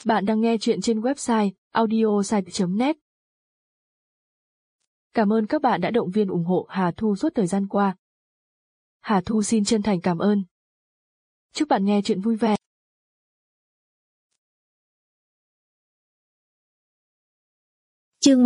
Bạn đang nghe chuyện trên website audiosite.net. Cảm ơn các bạn đã động viên ủng hộ Hà Thu suốt thời gian qua. Hà Thu xin chân thành cảm ơn. Chúc bạn nghe chuyện vui vẻ. Chương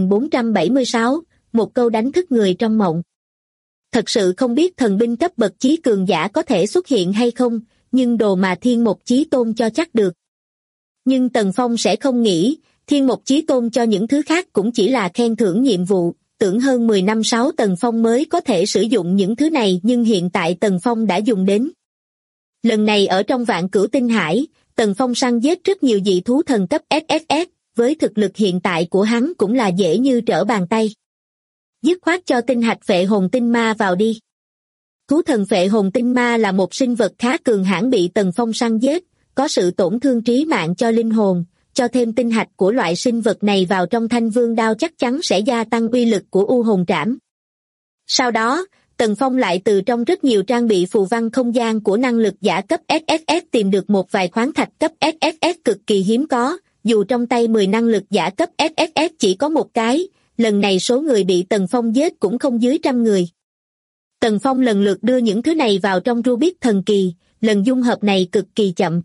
1476, một câu đánh thức người trong mộng. Thật sự không biết thần binh cấp bậc chí cường giả có thể xuất hiện hay không, nhưng đồ mà Thiên Mộc Chí Tôn cho chắc được. Nhưng Tần Phong sẽ không nghĩ, Thiên Mộc Chí Tôn cho những thứ khác cũng chỉ là khen thưởng nhiệm vụ, tưởng hơn 10 năm sau Tần Phong mới có thể sử dụng những thứ này, nhưng hiện tại Tần Phong đã dùng đến. Lần này ở trong Vạn Cửu Tinh Hải, Tần Phong săn giết rất nhiều dị thú thần cấp SSS, với thực lực hiện tại của hắn cũng là dễ như trở bàn tay. Dứt khoát cho tinh hạch phệ hồn tinh ma vào đi. Thú thần phệ hồn tinh ma là một sinh vật khá cường hãn bị Tần Phong săn giết, có sự tổn thương trí mạng cho linh hồn, cho thêm tinh hạch của loại sinh vật này vào trong Thanh Vương đao chắc chắn sẽ gia tăng uy lực của U Hồn Trảm. Sau đó, Tần Phong lại từ trong rất nhiều trang bị phù văn không gian của năng lực giả cấp SSS tìm được một vài khoáng thạch cấp SSS cực kỳ hiếm có, dù trong tay 10 năng lực giả cấp SSS chỉ có một cái, lần này số người bị Tần Phong giết cũng không dưới 100 người. Tần Phong lần lượt đưa những thứ này vào trong Rubik thần kỳ, lần dung hợp này cực kỳ chậm.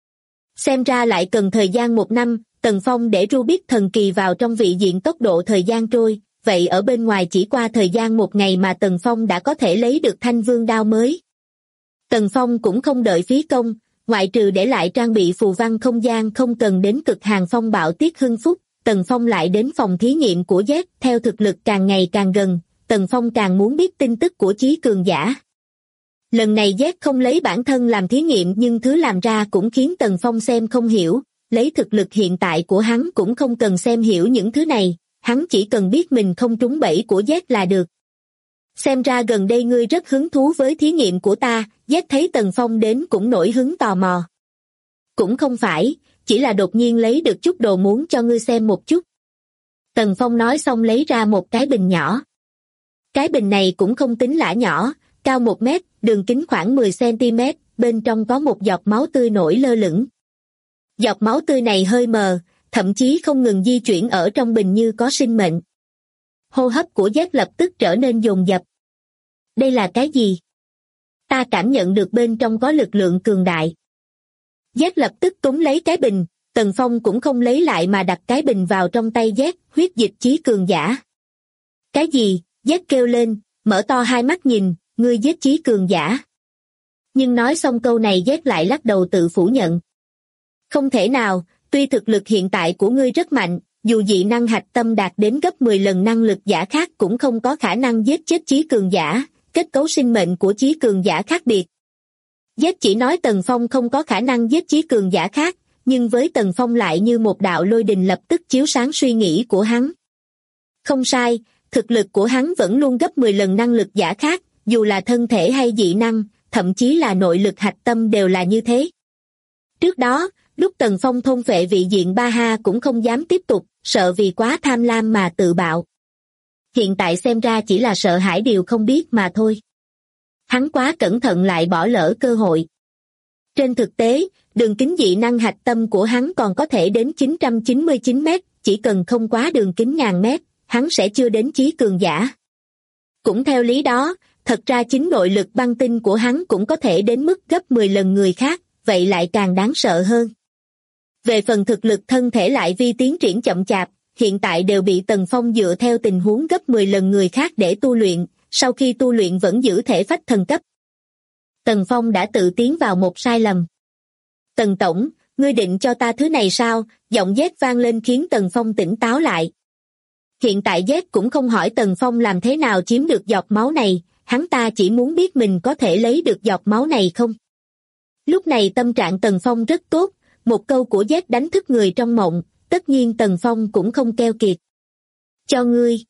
Xem ra lại cần thời gian 1 năm, Tần Phong để Rubik thần kỳ vào trong vị diện tốc độ thời gian trôi, vậy ở bên ngoài chỉ qua thời gian 1 ngày mà Tần Phong đã có thể lấy được Thanh Vương đao mới. Tần Phong cũng không đợi phí công, ngoại trừ để lại trang bị phù văn không gian không cần đến cực hàng phong bạo tiết hưng phúc, Tần Phong lại đến phòng thí nghiệm của Z, theo thực lực càng ngày càng gần, Tần Phong càng muốn biết tin tức của chí cường giả. Lần này Z không lấy bản thân làm thí nghiệm nhưng thứ làm ra cũng khiến Tần Phong xem không hiểu, lấy thực lực hiện tại của hắn cũng không cần xem hiểu những thứ này, hắn chỉ cần biết mình không trúng bẫy của Z là được. Xem ra gần đây ngươi rất hứng thú với thí nghiệm của ta, Z thấy Tần Phong đến cũng nổi hứng tò mò. Cũng không phải, chỉ là đột nhiên lấy được chút đồ muốn cho ngươi xem một chút. Tần Phong nói xong lấy ra một cái bình nhỏ. Cái bình này cũng không tính lã nhỏ, cao 1 mét, đường kính khoảng 10 cm, bên trong có một giọt máu tươi nổi lơ lửng. Giọt máu tươi này hơi mờ, thậm chí không ngừng di chuyển ở trong bình như có sinh mệnh. Hô hấp của Z lập tức trở nên dồn dập. Đây là cái gì? Ta cảm nhận được bên trong có lực lượng cường đại. Z lập tức túm lấy cái bình, Tần Phong cũng không lấy lại mà đặt cái bình vào trong tay Z, huyết dịch chí cường giả. Cái gì? Z kêu lên, mở to hai mắt nhìn, ngươi giết chí cường giả. Nhưng nói xong câu này Z lại lắc đầu tự phủ nhận. Không thể nào, tuy thực lực hiện tại của ngươi rất mạnh, dù dị năng hạch tâm đạt đến gấp 10 lần năng lực giả khác cũng không có khả năng giết chết chí cường giả, kết cấu sinh mệnh của chí cường giả khác biệt. Z chỉ nói Tần Phong không có khả năng giết chí cường giả khác, nhưng với Tần Phong lại như một đạo lôi đình lập tức chiếu sáng suy nghĩ của hắn. Không sai, thực lực của hắn vẫn luôn gấp 10 lần năng lực giả khác, dù là thân thể hay dị năng, thậm chí là nội lực hạch tâm đều là như thế. Trước đó, lúc Tần Phong thôn phệ vị diện Ba Ha cũng không dám tiếp tục, sợ vì quá tham lam mà tự bạo. Hiện tại xem ra chỉ là sợ hãi điều không biết mà thôi. Hắn quá cẩn thận lại bỏ lỡ cơ hội. Trên thực tế, đường kính dị năng hạch tâm của hắn còn có thể đến 999 mét, chỉ cần không quá đường kính 1000 mét, hắn sẽ chưa đến chí cường giả. Cũng theo lý đó, thật ra chính nội lực băng tinh của hắn cũng có thể đến mức gấp 10 lần người khác, vậy lại càng đáng sợ hơn. Về phần thực lực thân thể lại vì tiến triển chậm chạp, hiện tại đều bị Tần Phong dựa theo tình huống gấp 10 lần người khác để tu luyện, sau khi tu luyện vẫn giữ thể phách thần cấp. Tần Phong đã tự tiến vào một sai lầm. Tần Tổng, ngươi định cho ta thứ này sao? Giọng Z vang lên khiến Tần Phong tỉnh táo lại. Hiện tại Z cũng không hỏi Tần Phong làm thế nào chiếm được giọt máu này, hắn ta chỉ muốn biết mình có thể lấy được giọt máu này không. Lúc này tâm trạng Tần Phong rất tốt, một câu của Z đánh thức người trong mộng, tất nhiên Tần Phong cũng không keo kiệt. Cho ngươi.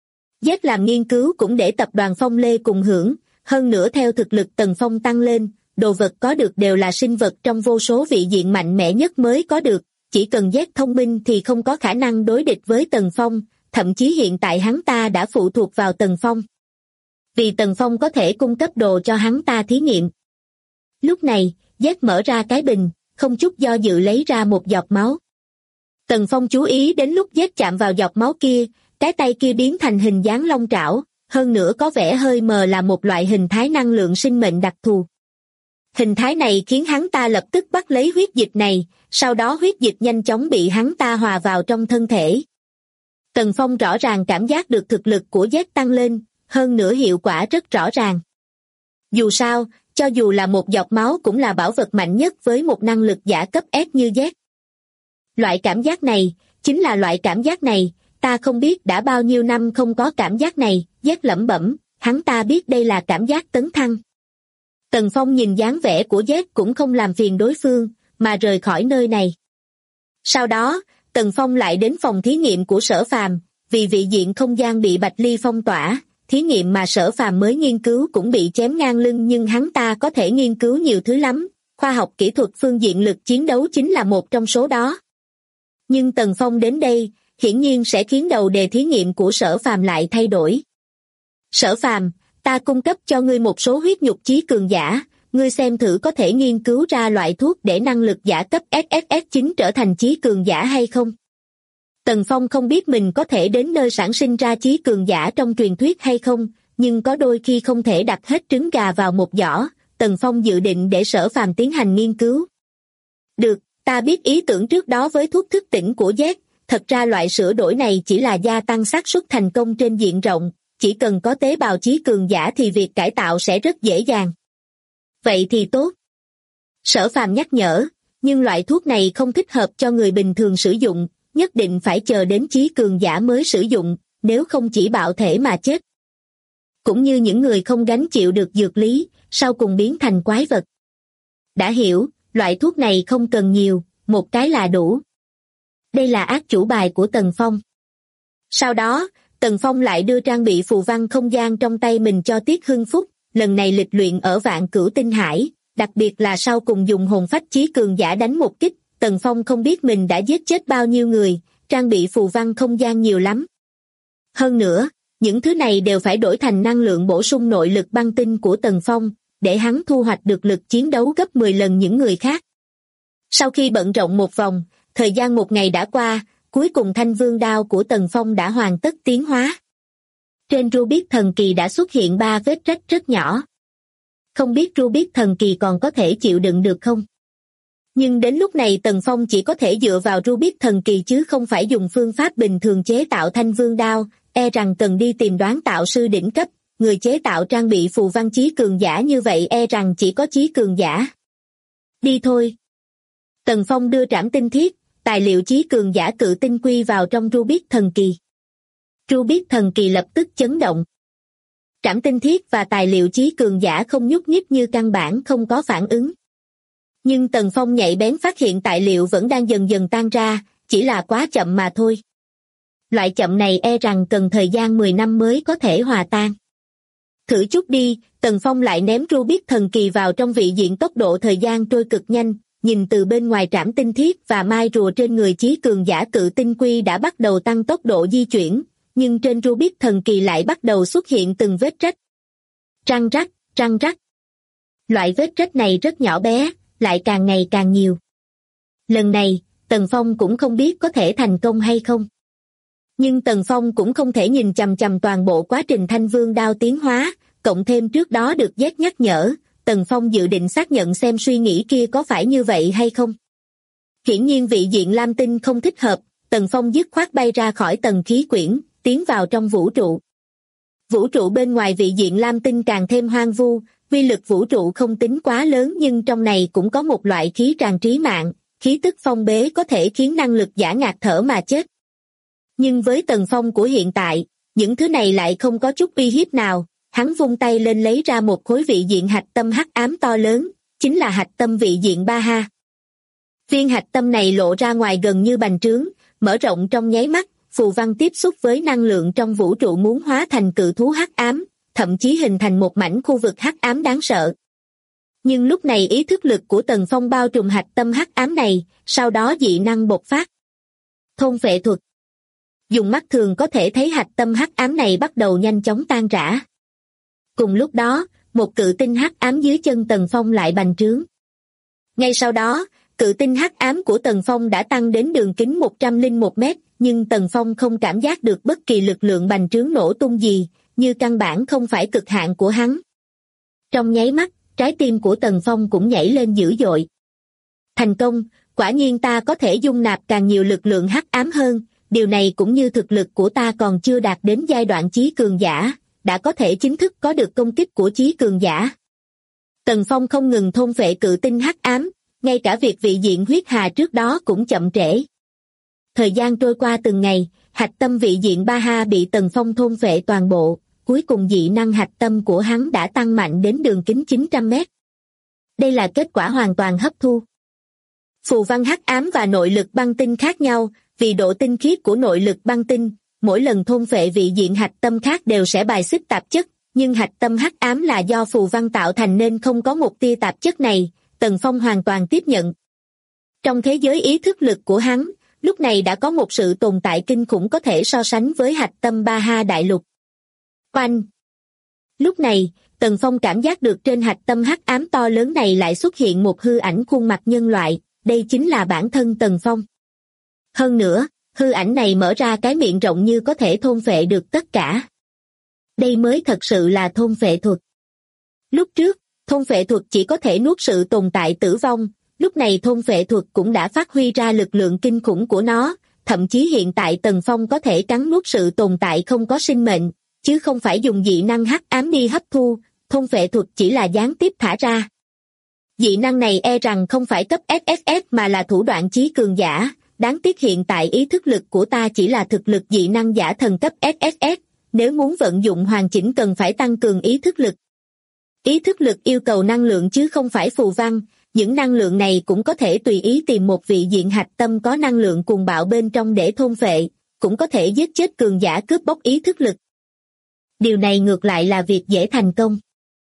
Z làm nghiên cứu cũng để tập đoàn Phong Lê cùng hưởng, hơn nữa theo thực lực Tần Phong tăng lên, đồ vật có được đều là sinh vật trong vô số vị diện mạnh mẽ nhất mới có được, chỉ cần Z thông minh thì không có khả năng đối địch với Tần Phong, thậm chí hiện tại hắn ta đã phụ thuộc vào Tần Phong. Vì Tần Phong có thể cung cấp đồ cho hắn ta thí nghiệm. Lúc này, Z mở ra cái bình, không chút do dự lấy ra một giọt máu. Tần Phong chú ý đến lúc Z chạm vào giọt máu kia, cái tay kia biến thành hình dáng long trảo, hơn nữa có vẻ hơi mờ là một loại hình thái năng lượng sinh mệnh đặc thù. Hình thái này khiến hắn ta lập tức bắt lấy huyết dịch này, sau đó huyết dịch nhanh chóng bị hắn ta hòa vào trong thân thể. Tần Phong rõ ràng cảm giác được thực lực của Z tăng lên, hơn nữa hiệu quả rất rõ ràng. Dù sao, cho dù là một giọt máu cũng là bảo vật mạnh nhất với một năng lực giả cấp S như Z. Loại cảm giác này, chính là loại cảm giác này, ta không biết đã bao nhiêu năm không có cảm giác này, Z lẩm bẩm, hắn ta biết đây là cảm giác tấn thăng. Tần Phong nhìn dáng vẻ của Z cũng không làm phiền đối phương, mà rời khỏi nơi này. Sau đó, Tần Phong lại đến phòng thí nghiệm của Sở Phàm, vì vị diện không gian bị Bạch Ly phong tỏa, thí nghiệm mà Sở Phàm mới nghiên cứu cũng bị chém ngang lưng, nhưng hắn ta có thể nghiên cứu nhiều thứ lắm, khoa học kỹ thuật phương diện lực chiến đấu chính là một trong số đó. Nhưng Tần Phong đến đây, hiển nhiên sẽ khiến đầu đề thí nghiệm của Sở Phàm lại thay đổi. Sở Phàm, ta cung cấp cho ngươi một số huyết nhục chí cường giả, ngươi xem thử có thể nghiên cứu ra loại thuốc để năng lực giả cấp SSS9 trở thành chí cường giả hay không? Tần Phong không biết mình có thể đến nơi sản sinh ra chí cường giả trong truyền thuyết hay không, nhưng có đôi khi không thể đặt hết trứng gà vào một giỏ, Tần Phong dự định để Sở Phàm tiến hành nghiên cứu. Được, ta biết ý tưởng trước đó với thuốc thức tỉnh của Z, thật ra loại sửa đổi này chỉ là gia tăng xác suất thành công trên diện rộng, chỉ cần có tế bào chí cường giả thì việc cải tạo sẽ rất dễ dàng. Vậy thì tốt. Sở Phàm nhắc nhở, nhưng loại thuốc này không thích hợp cho người bình thường sử dụng, nhất định phải chờ đến chí cường giả mới sử dụng, nếu không chỉ bạo thể mà chết. Cũng như những người không gánh chịu được dược lý, sau cùng biến thành quái vật. Đã hiểu, loại thuốc này không cần nhiều, một cái là đủ. Đây là ác chủ bài của Tần Phong. Sau đó, Tần Phong lại đưa trang bị phù văn không gian trong tay mình cho Tiết Hưng Phúc, lần này lịch luyện ở Vạn Cửu Tinh Hải, đặc biệt là sau cùng dùng hồn phách chí cường giả đánh một kích, Tần Phong không biết mình đã giết chết bao nhiêu người, trang bị phù văn không gian nhiều lắm. Hơn nữa, những thứ này đều phải đổi thành năng lượng bổ sung nội lực băng tinh của Tần Phong, để hắn thu hoạch được lực chiến đấu gấp 10 lần những người khác. Sau khi bận rộn một vòng, thời gian một ngày đã qua, cuối cùng thanh vương đao của Tần Phong đã hoàn tất tiến hóa. Trên Rubik thần kỳ đã xuất hiện 3 vết rách rất nhỏ. Không biết Rubik thần kỳ còn có thể chịu đựng được không? Nhưng đến lúc này Tần Phong chỉ có thể dựa vào Rubik thần kỳ chứ không phải dùng phương pháp bình thường chế tạo thanh vương đao, e rằng cần đi tìm đoán tạo sư đỉnh cấp, người chế tạo trang bị phù văn chí cường giả như vậy e rằng chỉ có chí cường giả. Đi thôi. Tần Phong đưa trảm tinh thiết, tài liệu chí cường giả cự tinh quy vào trong Rubik thần kỳ. Rubik thần kỳ lập tức chấn động. Trảm tinh thiết và tài liệu chí cường giả không nhúc nhích như căn bản không có phản ứng. Nhưng Tần Phong nhạy bén phát hiện tài liệu vẫn đang dần dần tan ra, chỉ là quá chậm mà thôi. Loại chậm này e rằng cần thời gian 10 năm mới có thể hòa tan. Thử chút đi, Tần Phong lại ném Rubik thần kỳ vào trong vị diện, tốc độ thời gian trôi cực nhanh, nhìn từ bên ngoài trảm tinh thiết và mai rùa trên người chí cường giả cự tinh quy đã bắt đầu tăng tốc độ di chuyển, nhưng trên Rubik thần kỳ lại bắt đầu xuất hiện từng vết rách. Răng rắc, răng rắc. Loại vết rách này rất nhỏ bé, lại càng ngày càng nhiều. Lần này, Tần Phong cũng không biết có thể thành công hay không. Nhưng Tần Phong cũng không thể nhìn chằm chằm toàn bộ quá trình thanh vương đao tiến hóa, cộng thêm trước đó được Z nhắc nhở, Tần Phong dự định xác nhận xem suy nghĩ kia có phải như vậy hay không. Hiển nhiên vị diện lam tinh không thích hợp, Tần Phong dứt khoát bay ra khỏi tầng khí quyển, tiến vào trong vũ trụ. Vũ trụ bên ngoài vị diện lam tinh càng thêm hoang vu, uy lực vũ trụ không tính quá lớn nhưng trong này cũng có một loại khí tràn trí mạng, khí tức phong bế có thể khiến năng lực giả ngạt thở mà chết. Nhưng với Tần Phong của hiện tại, những thứ này lại không có chút uy hiếp nào, hắn vung tay lên lấy ra một khối vị diện hạch tâm hắc ám to lớn, chính là hạch tâm vị diện Ba Ha. Viên hạch tâm này lộ ra ngoài gần như bành trướng, mở rộng trong nháy mắt, phù văn tiếp xúc với năng lượng trong vũ trụ muốn hóa thành cự thú hắc ám, thậm chí hình thành một mảnh khu vực hắc ám đáng sợ. Nhưng lúc này ý thức lực của Tần Phong bao trùm hạch tâm hắc ám này, sau đó dị năng bộc phát. Thôn phệ thuật. Dùng mắt thường có thể thấy hạch tâm hắc ám này bắt đầu nhanh chóng tan rã. Cùng lúc đó, một cự tinh hắc ám dưới chân Tần Phong lại bành trướng. Ngay sau đó, Cự tinh hắc ám của Tần Phong đã tăng đến đường kính 101 mét, nhưng Tần Phong không cảm giác được bất kỳ lực lượng bành trướng nổ tung gì, như căn bản không phải cực hạn của hắn. Trong nháy mắt, trái tim của Tần Phong cũng nhảy lên dữ dội. Thành công, quả nhiên ta có thể dung nạp càng nhiều lực lượng hắc ám hơn, điều này cũng như thực lực của ta còn chưa đạt đến giai đoạn chí cường giả, đã có thể chính thức có được công kích của chí cường giả. Tần Phong không ngừng thôn phệ cự tinh hắc ám, ngay cả việc vị diện huyết hà trước đó cũng chậm trễ. Thời gian trôi qua từng ngày, hạch tâm vị diện Ba Ha bị Tần Phong thôn phệ toàn bộ, cuối cùng dị năng hạch tâm của hắn đã tăng mạnh đến đường kính 900 mét. Đây là kết quả hoàn toàn hấp thu. Phù văn hắc ám và nội lực băng tinh khác nhau, vì độ tinh khiết của nội lực băng tinh, mỗi lần thôn phệ vị diện hạch tâm khác đều sẽ bài xích tạp chất, nhưng hạch tâm hắc ám là do phù văn tạo thành nên không có một tia tạp chất này, Tần Phong hoàn toàn tiếp nhận. Trong thế giới ý thức lực của hắn, lúc này đã có một sự tồn tại kinh khủng có thể so sánh với hạch tâm Ba Ha đại lục. Oanh! Lúc này, Tần Phong cảm giác được trên hạch tâm hắc ám to lớn này lại xuất hiện một hư ảnh khuôn mặt nhân loại, đây chính là bản thân Tần Phong. Hơn nữa, hư ảnh này mở ra cái miệng rộng như có thể thôn phệ được tất cả. Đây mới thật sự là thôn phệ thuật. Lúc trước, thôn phệ thuật chỉ có thể nuốt sự tồn tại tử vong, lúc này thôn phệ thuật cũng đã phát huy ra lực lượng kinh khủng của nó, thậm chí hiện tại Tần Phong có thể cắn nuốt sự tồn tại không có sinh mệnh, chứ không phải dùng dị năng hắc ám đi hấp thu, thôn phệ thuật chỉ là gián tiếp thả ra. Dị năng này e rằng không phải cấp SSS mà là thủ đoạn chí cường giả, đáng tiếc hiện tại ý thức lực của ta chỉ là thực lực dị năng giả thần cấp SSS, nếu muốn vận dụng hoàn chỉnh cần phải tăng cường ý thức lực. Ý thức lực yêu cầu năng lượng chứ không phải phù văn, những năng lượng này cũng có thể tùy ý tìm một vị diện hạch tâm có năng lượng cuồng bạo bên trong để thôn phệ, cũng có thể giết chết cường giả cướp bóc ý thức lực. Điều này ngược lại là việc dễ thành công.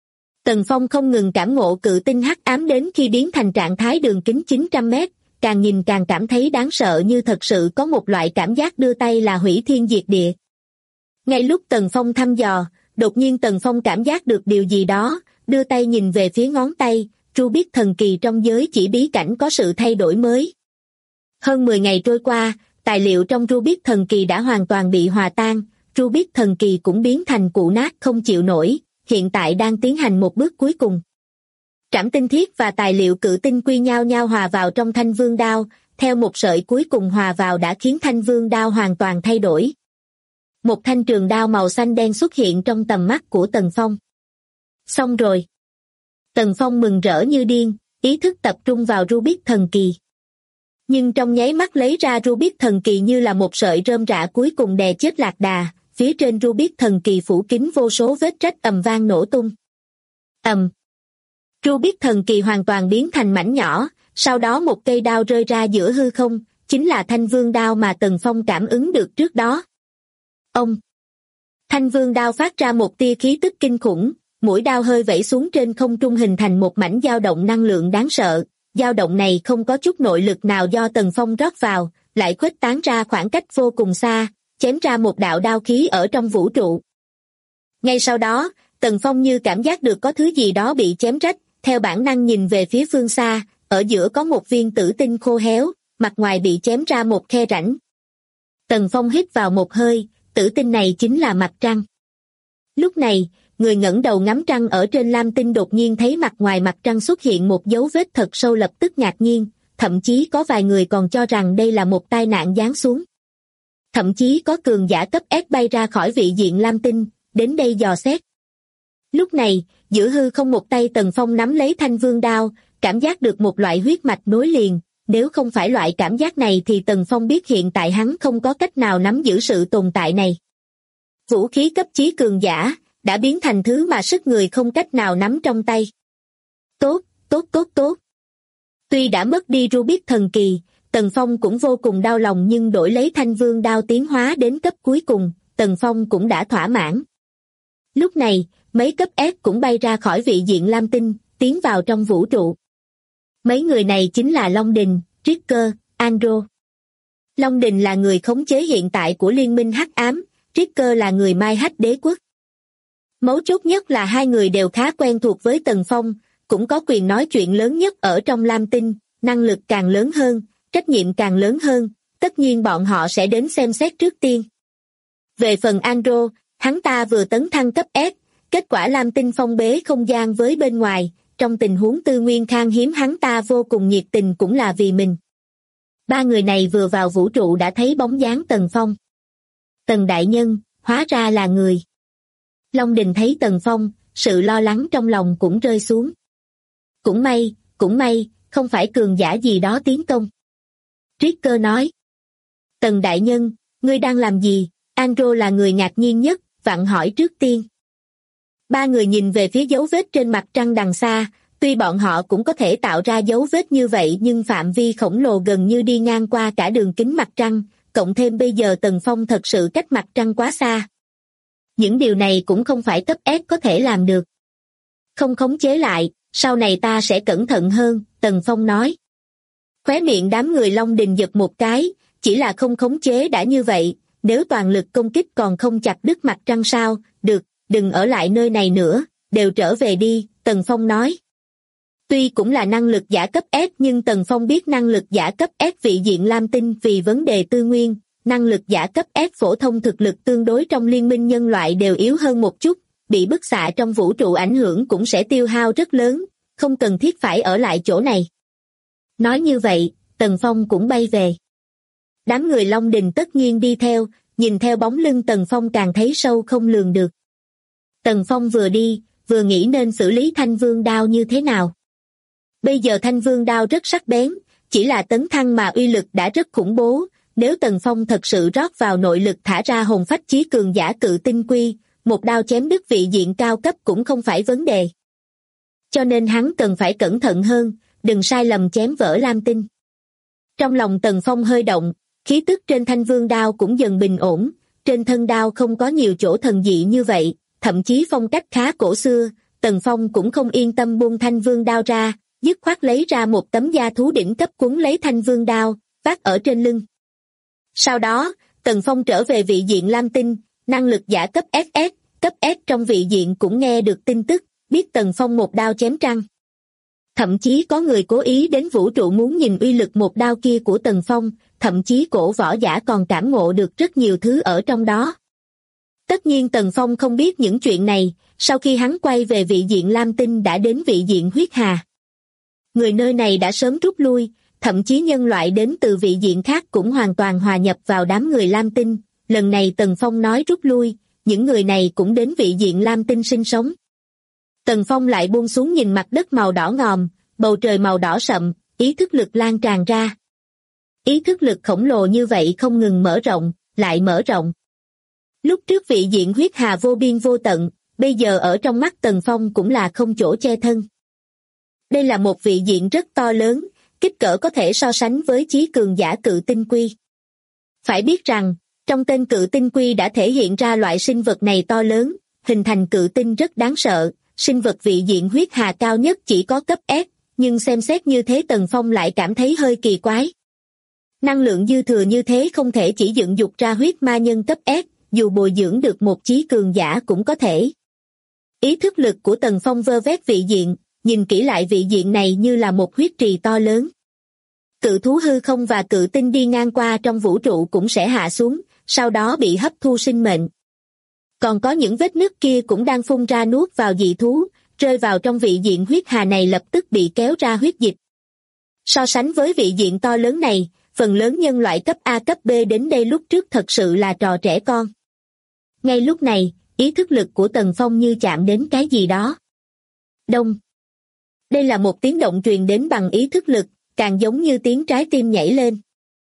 Tần Phong không ngừng cảm ngộ cự tinh hắc ám đến khi biến thành trạng thái đường kính 900 mét, càng nhìn càng cảm thấy đáng sợ như thật sự có một loại cảm giác đưa tay là hủy thiên diệt địa. Ngay lúc Tần Phong thăm dò, đột nhiên Tần Phong cảm giác được điều gì đó, đưa tay nhìn về phía ngón tay, Rubik thần kỳ trong giới chỉ bí cảnh có sự thay đổi mới. Hơn 10 ngày trôi qua, tài liệu trong Rubik thần kỳ đã hoàn toàn bị hòa tan, Rubik thần kỳ cũng biến thành cụ nát không chịu nổi, hiện tại đang tiến hành một bước cuối cùng. Trảm tinh thiết và tài liệu cự tinh quy nhau nhau hòa vào trong thanh vương đao, theo một sợi cuối cùng hòa vào đã khiến thanh vương đao hoàn toàn thay đổi. Một thanh trường đao màu xanh đen xuất hiện trong tầm mắt của Tần Phong. Xong rồi. Tần Phong mừng rỡ như điên, ý thức tập trung vào Rubik thần kỳ. Nhưng trong nháy mắt lấy ra Rubik thần kỳ như là một sợi rơm rạ cuối cùng đè chết lạc đà, phía trên Rubik thần kỳ phủ kín vô số vết rách ầm vang nổ tung. Ầm. Rubik thần kỳ hoàn toàn biến thành mảnh nhỏ, sau đó một cây đao rơi ra giữa hư không, chính là thanh vương đao mà Tần Phong cảm ứng được trước đó. Ông. Thanh vương đao phát ra một tia khí tức kinh khủng, mũi đao hơi vẫy xuống trên không trung hình thành một mảnh dao động năng lượng đáng sợ, dao động này không có chút nội lực nào do Tần Phong rót vào, lại khuếch tán ra khoảng cách vô cùng xa, chém ra một đạo đao khí ở trong vũ trụ. Ngay sau đó, Tần Phong như cảm giác được có thứ gì đó bị chém rách, theo bản năng nhìn về phía phương xa, ở giữa có một viên tử tinh khô héo, mặt ngoài bị chém ra một khe rãnh. Tần Phong hít vào một hơi, tử tinh này chính là mặt trăng. Lúc này, người ngẩng đầu ngắm trăng ở trên lam tinh đột nhiên thấy mặt ngoài mặt trăng xuất hiện một dấu vết thật sâu, lập tức ngạc nhiên, thậm chí có vài người còn cho rằng đây là một tai nạn giáng xuống. Thậm chí có cường giả cấp S bay ra khỏi vị diện lam tinh, đến đây dò xét. Lúc này, giữa hư không một tay Tần Phong nắm lấy thanh vương đao, cảm giác được một loại huyết mạch nối liền, nếu không phải loại cảm giác này thì Tần Phong biết hiện tại hắn không có cách nào nắm giữ sự tồn tại này. Vũ khí cấp chí cường giả, đã biến thành thứ mà sức người không cách nào nắm trong tay. Tốt, tốt, tốt, tốt. Tuy đã mất đi Rubik thần kỳ, Tần Phong cũng vô cùng đau lòng nhưng đổi lấy thanh vương đao tiến hóa đến cấp cuối cùng, Tần Phong cũng đã thỏa mãn. Lúc này, mấy cấp S cũng bay ra khỏi vị diện lam tinh, tiến vào trong vũ trụ. Mấy người này chính là Long Đình, Ricker, Andro. Long Đình là người khống chế hiện tại của Liên minh Hắc Ám, Ricker là người Mai Hách Đế Quốc. Mấu chốt nhất là hai người đều khá quen thuộc với Tần Phong, cũng có quyền nói chuyện lớn nhất ở trong Lam Tinh, năng lực càng lớn hơn, trách nhiệm càng lớn hơn, tất nhiên bọn họ sẽ đến xem xét trước tiên. Về phần Andro, hắn ta vừa tấn thăng cấp S, kết quả Lam Tinh phong bế không gian với bên ngoài, trong tình huống tư nguyên khan hiếm hắn ta vô cùng nhiệt tình cũng là vì mình. Ba người này vừa vào vũ trụ đã thấy bóng dáng Tần Phong. Tần đại nhân, hóa ra là người. Long Đình thấy Tần Phong, sự lo lắng trong lòng cũng rơi xuống. Cũng may, không phải cường giả gì đó tiến công. Triết Cơ nói. Tần đại nhân, ngươi đang làm gì? Andro là người ngạc nhiên nhất, vặn hỏi trước tiên. Ba người nhìn về phía dấu vết trên mặt trăng đằng xa, tuy bọn họ cũng có thể tạo ra dấu vết như vậy nhưng phạm vi khổng lồ gần như đi ngang qua cả đường kính mặt trăng, cộng thêm bây giờ Tần Phong thật sự cách mặt trăng quá xa. Những điều này cũng không phải cấp S có thể làm được. Không khống chế lại, sau này ta sẽ cẩn thận hơn, Tần Phong nói. Khóe miệng đám người Long Đình giật một cái, chỉ là không khống chế đã như vậy, nếu toàn lực công kích còn không chặt đứt mặt trăng sao, được, đừng ở lại nơi này nữa, đều trở về đi, Tần Phong nói. Tuy cũng là năng lực giả cấp S nhưng Tần Phong biết năng lực giả cấp S vị diện Lam Tinh vì vấn đề tư nguyên, năng lực giả cấp S phổ thông thực lực tương đối trong liên minh nhân loại đều yếu hơn một chút, bị bức xạ trong vũ trụ ảnh hưởng cũng sẽ tiêu hao rất lớn, không cần thiết phải ở lại chỗ này. Nói như vậy, Tần Phong cũng bay về. Đám người Long Đình tất nhiên đi theo, nhìn theo bóng lưng Tần Phong càng thấy sâu không lường được. Tần Phong vừa đi, vừa nghĩ nên xử lý Thanh Vương đao như thế nào. Bây giờ Thanh Vương đao rất sắc bén, chỉ là tấn thăng mà uy lực đã rất khủng bố, nếu Tần Phong thật sự rót vào nội lực thả ra hồn phách chí cường giả cự tinh quy, một đao chém đứt vị diện cao cấp cũng không phải vấn đề. Cho nên hắn cần phải cẩn thận hơn, đừng sai lầm chém vỡ Lam Tinh. Trong lòng Tần Phong hơi động, khí tức trên Thanh Vương đao cũng dần bình ổn, trên thân đao không có nhiều chỗ thần dị như vậy, thậm chí phong cách khá cổ xưa, Tần Phong cũng không yên tâm buông Thanh Vương đao ra, dứt khoát lấy ra một tấm da thú đỉnh cấp quấn lấy Thanh Vương đao, vác ở trên lưng. Sau đó, Tần Phong trở về vị diện Lam Tinh, năng lực giả cấp SS, cấp S trong vị diện cũng nghe được tin tức, biết Tần Phong một đao chém trăng. Thậm chí có người cố ý đến vũ trụ muốn nhìn uy lực một đao kia của Tần Phong, thậm chí cổ võ giả còn cảm ngộ được rất nhiều thứ ở trong đó. Tất nhiên Tần Phong không biết những chuyện này, sau khi hắn quay về vị diện Lam Tinh đã đến vị diện Huyết Hà. Người nơi này đã sớm rút lui, thậm chí nhân loại đến từ vị diện khác cũng hoàn toàn hòa nhập vào đám người Lam Tinh. Lần này Tần Phong nói rút lui, những người này cũng đến vị diện Lam Tinh sinh sống. Tần Phong lại buông xuống nhìn mặt đất màu đỏ ngòm, bầu trời màu đỏ sậm, ý thức lực lan tràn ra. Ý thức lực khổng lồ như vậy không ngừng mở rộng, lại mở rộng. Lúc trước vị diện Huyết Hà vô biên vô tận, bây giờ ở trong mắt Tần Phong cũng là không chỗ che thân. Đây là một vị diện rất to lớn, kích cỡ có thể so sánh với chí cường giả cự tinh quy. Phải biết rằng, trong tên cự tinh quy đã thể hiện ra loại sinh vật này to lớn, hình thành cự tinh rất đáng sợ, sinh vật vị diện Huyết Hà cao nhất chỉ có cấp S, nhưng xem xét như thế Tần Phong lại cảm thấy hơi kỳ quái. Năng lượng dư thừa như thế không thể chỉ dựng dục ra huyết ma nhân cấp S, dù bồi dưỡng được một chí cường giả cũng có thể. Ý thức lực của Tần Phong vơ vét vị diện, nhìn kỹ lại vị diện này như là một huyết trì to lớn. Cự thú hư không và cự tinh đi ngang qua trong vũ trụ cũng sẽ hạ xuống, sau đó bị hấp thu sinh mệnh. Còn có những vết nứt kia cũng đang phun ra nuốt vào dị thú, rơi vào trong vị diện Huyết Hà này lập tức bị kéo ra huyết dịch. So sánh với vị diện to lớn này, phần lớn nhân loại cấp A cấp B đến đây lúc trước thật sự là trò trẻ con. Ngay lúc này, ý thức lực của Tần Phong như chạm đến cái gì đó. Đông. Đây là một tiếng động truyền đến bằng ý thức lực, càng giống như tiếng trái tim nhảy lên.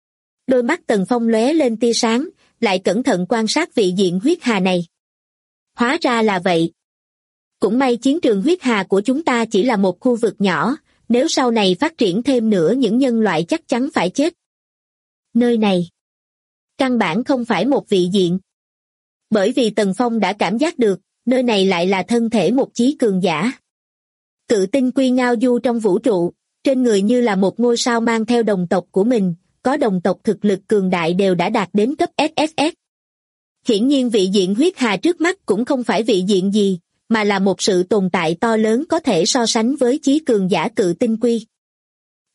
Đôi mắt Tần Phong lóe lên tia sáng, lại cẩn thận quan sát vị diện Huyết Hà này. Hóa ra là vậy. Cũng may chiến trường Huyết Hà của chúng ta chỉ là một khu vực nhỏ, nếu sau này phát triển thêm nữa những nhân loại chắc chắn phải chết. Nơi này căn bản không phải một vị diện. Bởi vì Tần Phong đã cảm giác được, nơi này lại là thân thể một chí cường giả. Cự tinh quy ngao du trong vũ trụ, trên người như là một ngôi sao mang theo đồng tộc của mình, có đồng tộc thực lực cường đại đều đã đạt đến cấp SSS. Hiển nhiên vị diện Huyết Hà trước mắt cũng không phải vị diện gì, mà là một sự tồn tại to lớn có thể so sánh với chí cường giả cự tinh quy.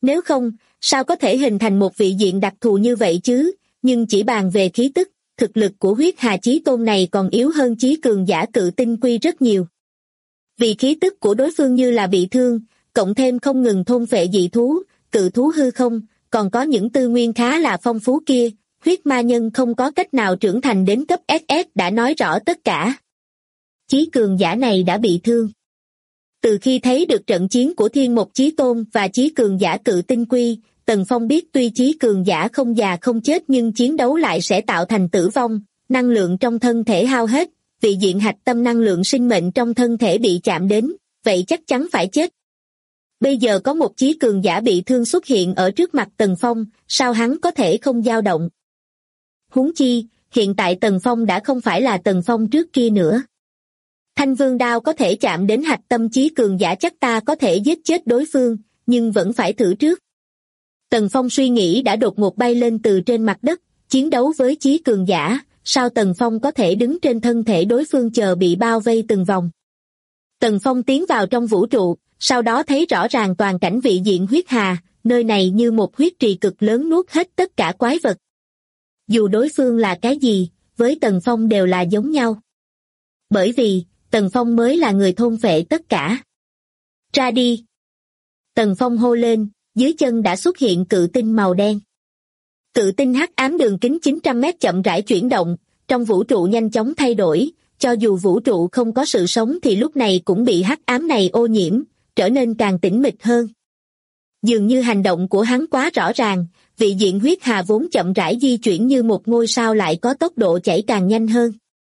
Nếu không, sao có thể hình thành một vị diện đặc thù như vậy chứ? Nhưng chỉ bàn về khí tức, thực lực của huyết hà chí tôn này còn yếu hơn chí cường giả cự tinh quy rất nhiều. Vì khí tức của đối phương như là bị thương, cộng thêm không ngừng thôn phệ dị thú, cự thú hư không, còn có những tư nguyên khá là phong phú kia, huyết ma nhân không có cách nào trưởng thành đến cấp SS đã nói rõ tất cả. Chí cường giả này đã bị thương. Từ khi thấy được trận chiến của Thiên Mộc Chí Tôn và chí cường giả cự tinh quy, Tần Phong biết tuy chí cường giả không già không chết nhưng chiến đấu lại sẽ tạo thành tử vong, năng lượng trong thân thể hao hết, vị diện hạch tâm năng lượng sinh mệnh trong thân thể bị chạm đến, vậy chắc chắn phải chết. Bây giờ có một chí cường giả bị thương xuất hiện ở trước mặt Tần Phong, sao hắn có thể không dao động? Huống chi, hiện tại Tần Phong đã không phải là Tần Phong trước kia nữa. Thanh vương đao có thể chạm đến hạch tâm chí cường giả chắc ta có thể giết chết đối phương, nhưng vẫn phải thử trước. Tần Phong suy nghĩ đã đột ngột bay lên từ trên mặt đất, chiến đấu với chí cường giả, sao Tần Phong có thể đứng trên thân thể đối phương chờ bị bao vây từng vòng. Tần Phong tiến vào trong vũ trụ, sau đó thấy rõ ràng toàn cảnh vị diện huyết hà, nơi này như một huyết trì cực lớn nuốt hết tất cả quái vật. Dù đối phương là cái gì, với Tần Phong đều là giống nhau. Bởi vì, Tần Phong mới là người thôn phệ tất cả. Ra đi! Tần Phong hô lên, dưới chân đã xuất hiện cự tinh màu đen. Cự tinh hắc ám đường kính 900 mét chậm rãi chuyển động, trong vũ trụ nhanh chóng thay đổi, cho dù vũ trụ không có sự sống thì lúc này cũng bị hắc ám này ô nhiễm, trở nên càng tĩnh mịch hơn. Dường như hành động của hắn quá rõ ràng, vị diện huyết hà vốn chậm rãi di chuyển như một ngôi sao lại có tốc độ chảy càng nhanh hơn.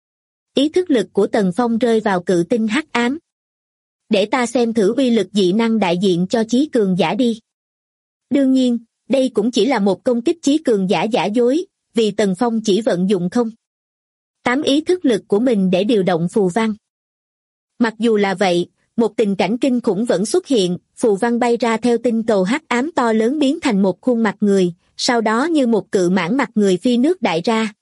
Ý thức lực của Tần Phong rơi vào cự tinh hắc ám. Để ta xem thử uy lực dị năng đại diện cho chí cường giả đi. Đương nhiên, đây cũng chỉ là một công kích chí cường giả giả dối, vì Tần Phong chỉ vận dụng không 8 ý thức lực của mình để điều động phù văn. Mặc dù là vậy, một tình cảnh kinh khủng vẫn xuất hiện, phù văn bay ra theo tinh cầu hắc ám to lớn biến thành một khuôn mặt người, sau đó như một cự mãng mặt người phi nước đại ra.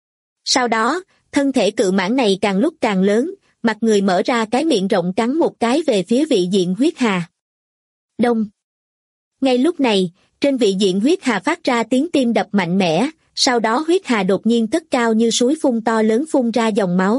Sau đó, thân thể cự mãng này càng lúc càng lớn, mặt người mở ra cái miệng rộng cắn một cái về phía vị diện huyết hà. Đông. Ngay lúc này, trên vị diện huyết hà phát ra tiếng tim đập mạnh mẽ, sau đó huyết hà đột nhiên cất cao như suối phun to lớn phun ra dòng máu.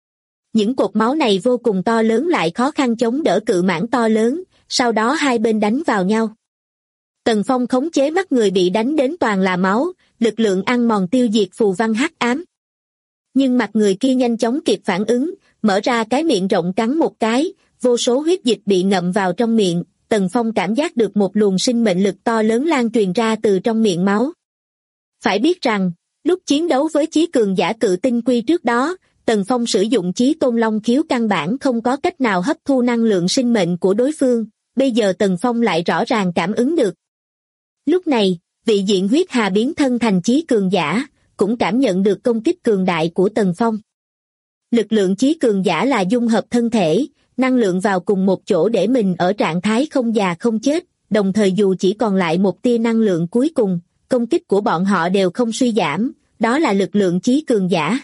Những cột máu này vô cùng to lớn lại khó khăn chống đỡ cự mãng to lớn, sau đó hai bên đánh vào nhau. Tần Phong khống chế mắt người bị đánh đến toàn là máu, lực lượng ăn mòn tiêu diệt phù văn hắc ám. Nhưng mặt người kia nhanh chóng kịp phản ứng, mở ra cái miệng rộng cắn một cái, vô số huyết dịch bị ngậm vào trong miệng, Tần Phong cảm giác được một luồng sinh mệnh lực to lớn lan truyền ra từ trong miệng máu. Phải biết rằng, lúc chiến đấu với chí cường giả cự tinh quy trước đó, Tần Phong sử dụng chí tôn long khiếu căn bản không có cách nào hấp thu năng lượng sinh mệnh của đối phương, bây giờ Tần Phong lại rõ ràng cảm ứng được. Lúc này, vị diện huyết hà biến thân thành chí cường giả, cũng cảm nhận được công kích cường đại của Tần Phong. Lực lượng chí cường giả là dung hợp thân thể, năng lượng vào cùng một chỗ để mình ở trạng thái không già không chết, đồng thời dù chỉ còn lại một tia năng lượng cuối cùng, công kích của bọn họ đều không suy giảm, đó là lực lượng chí cường giả.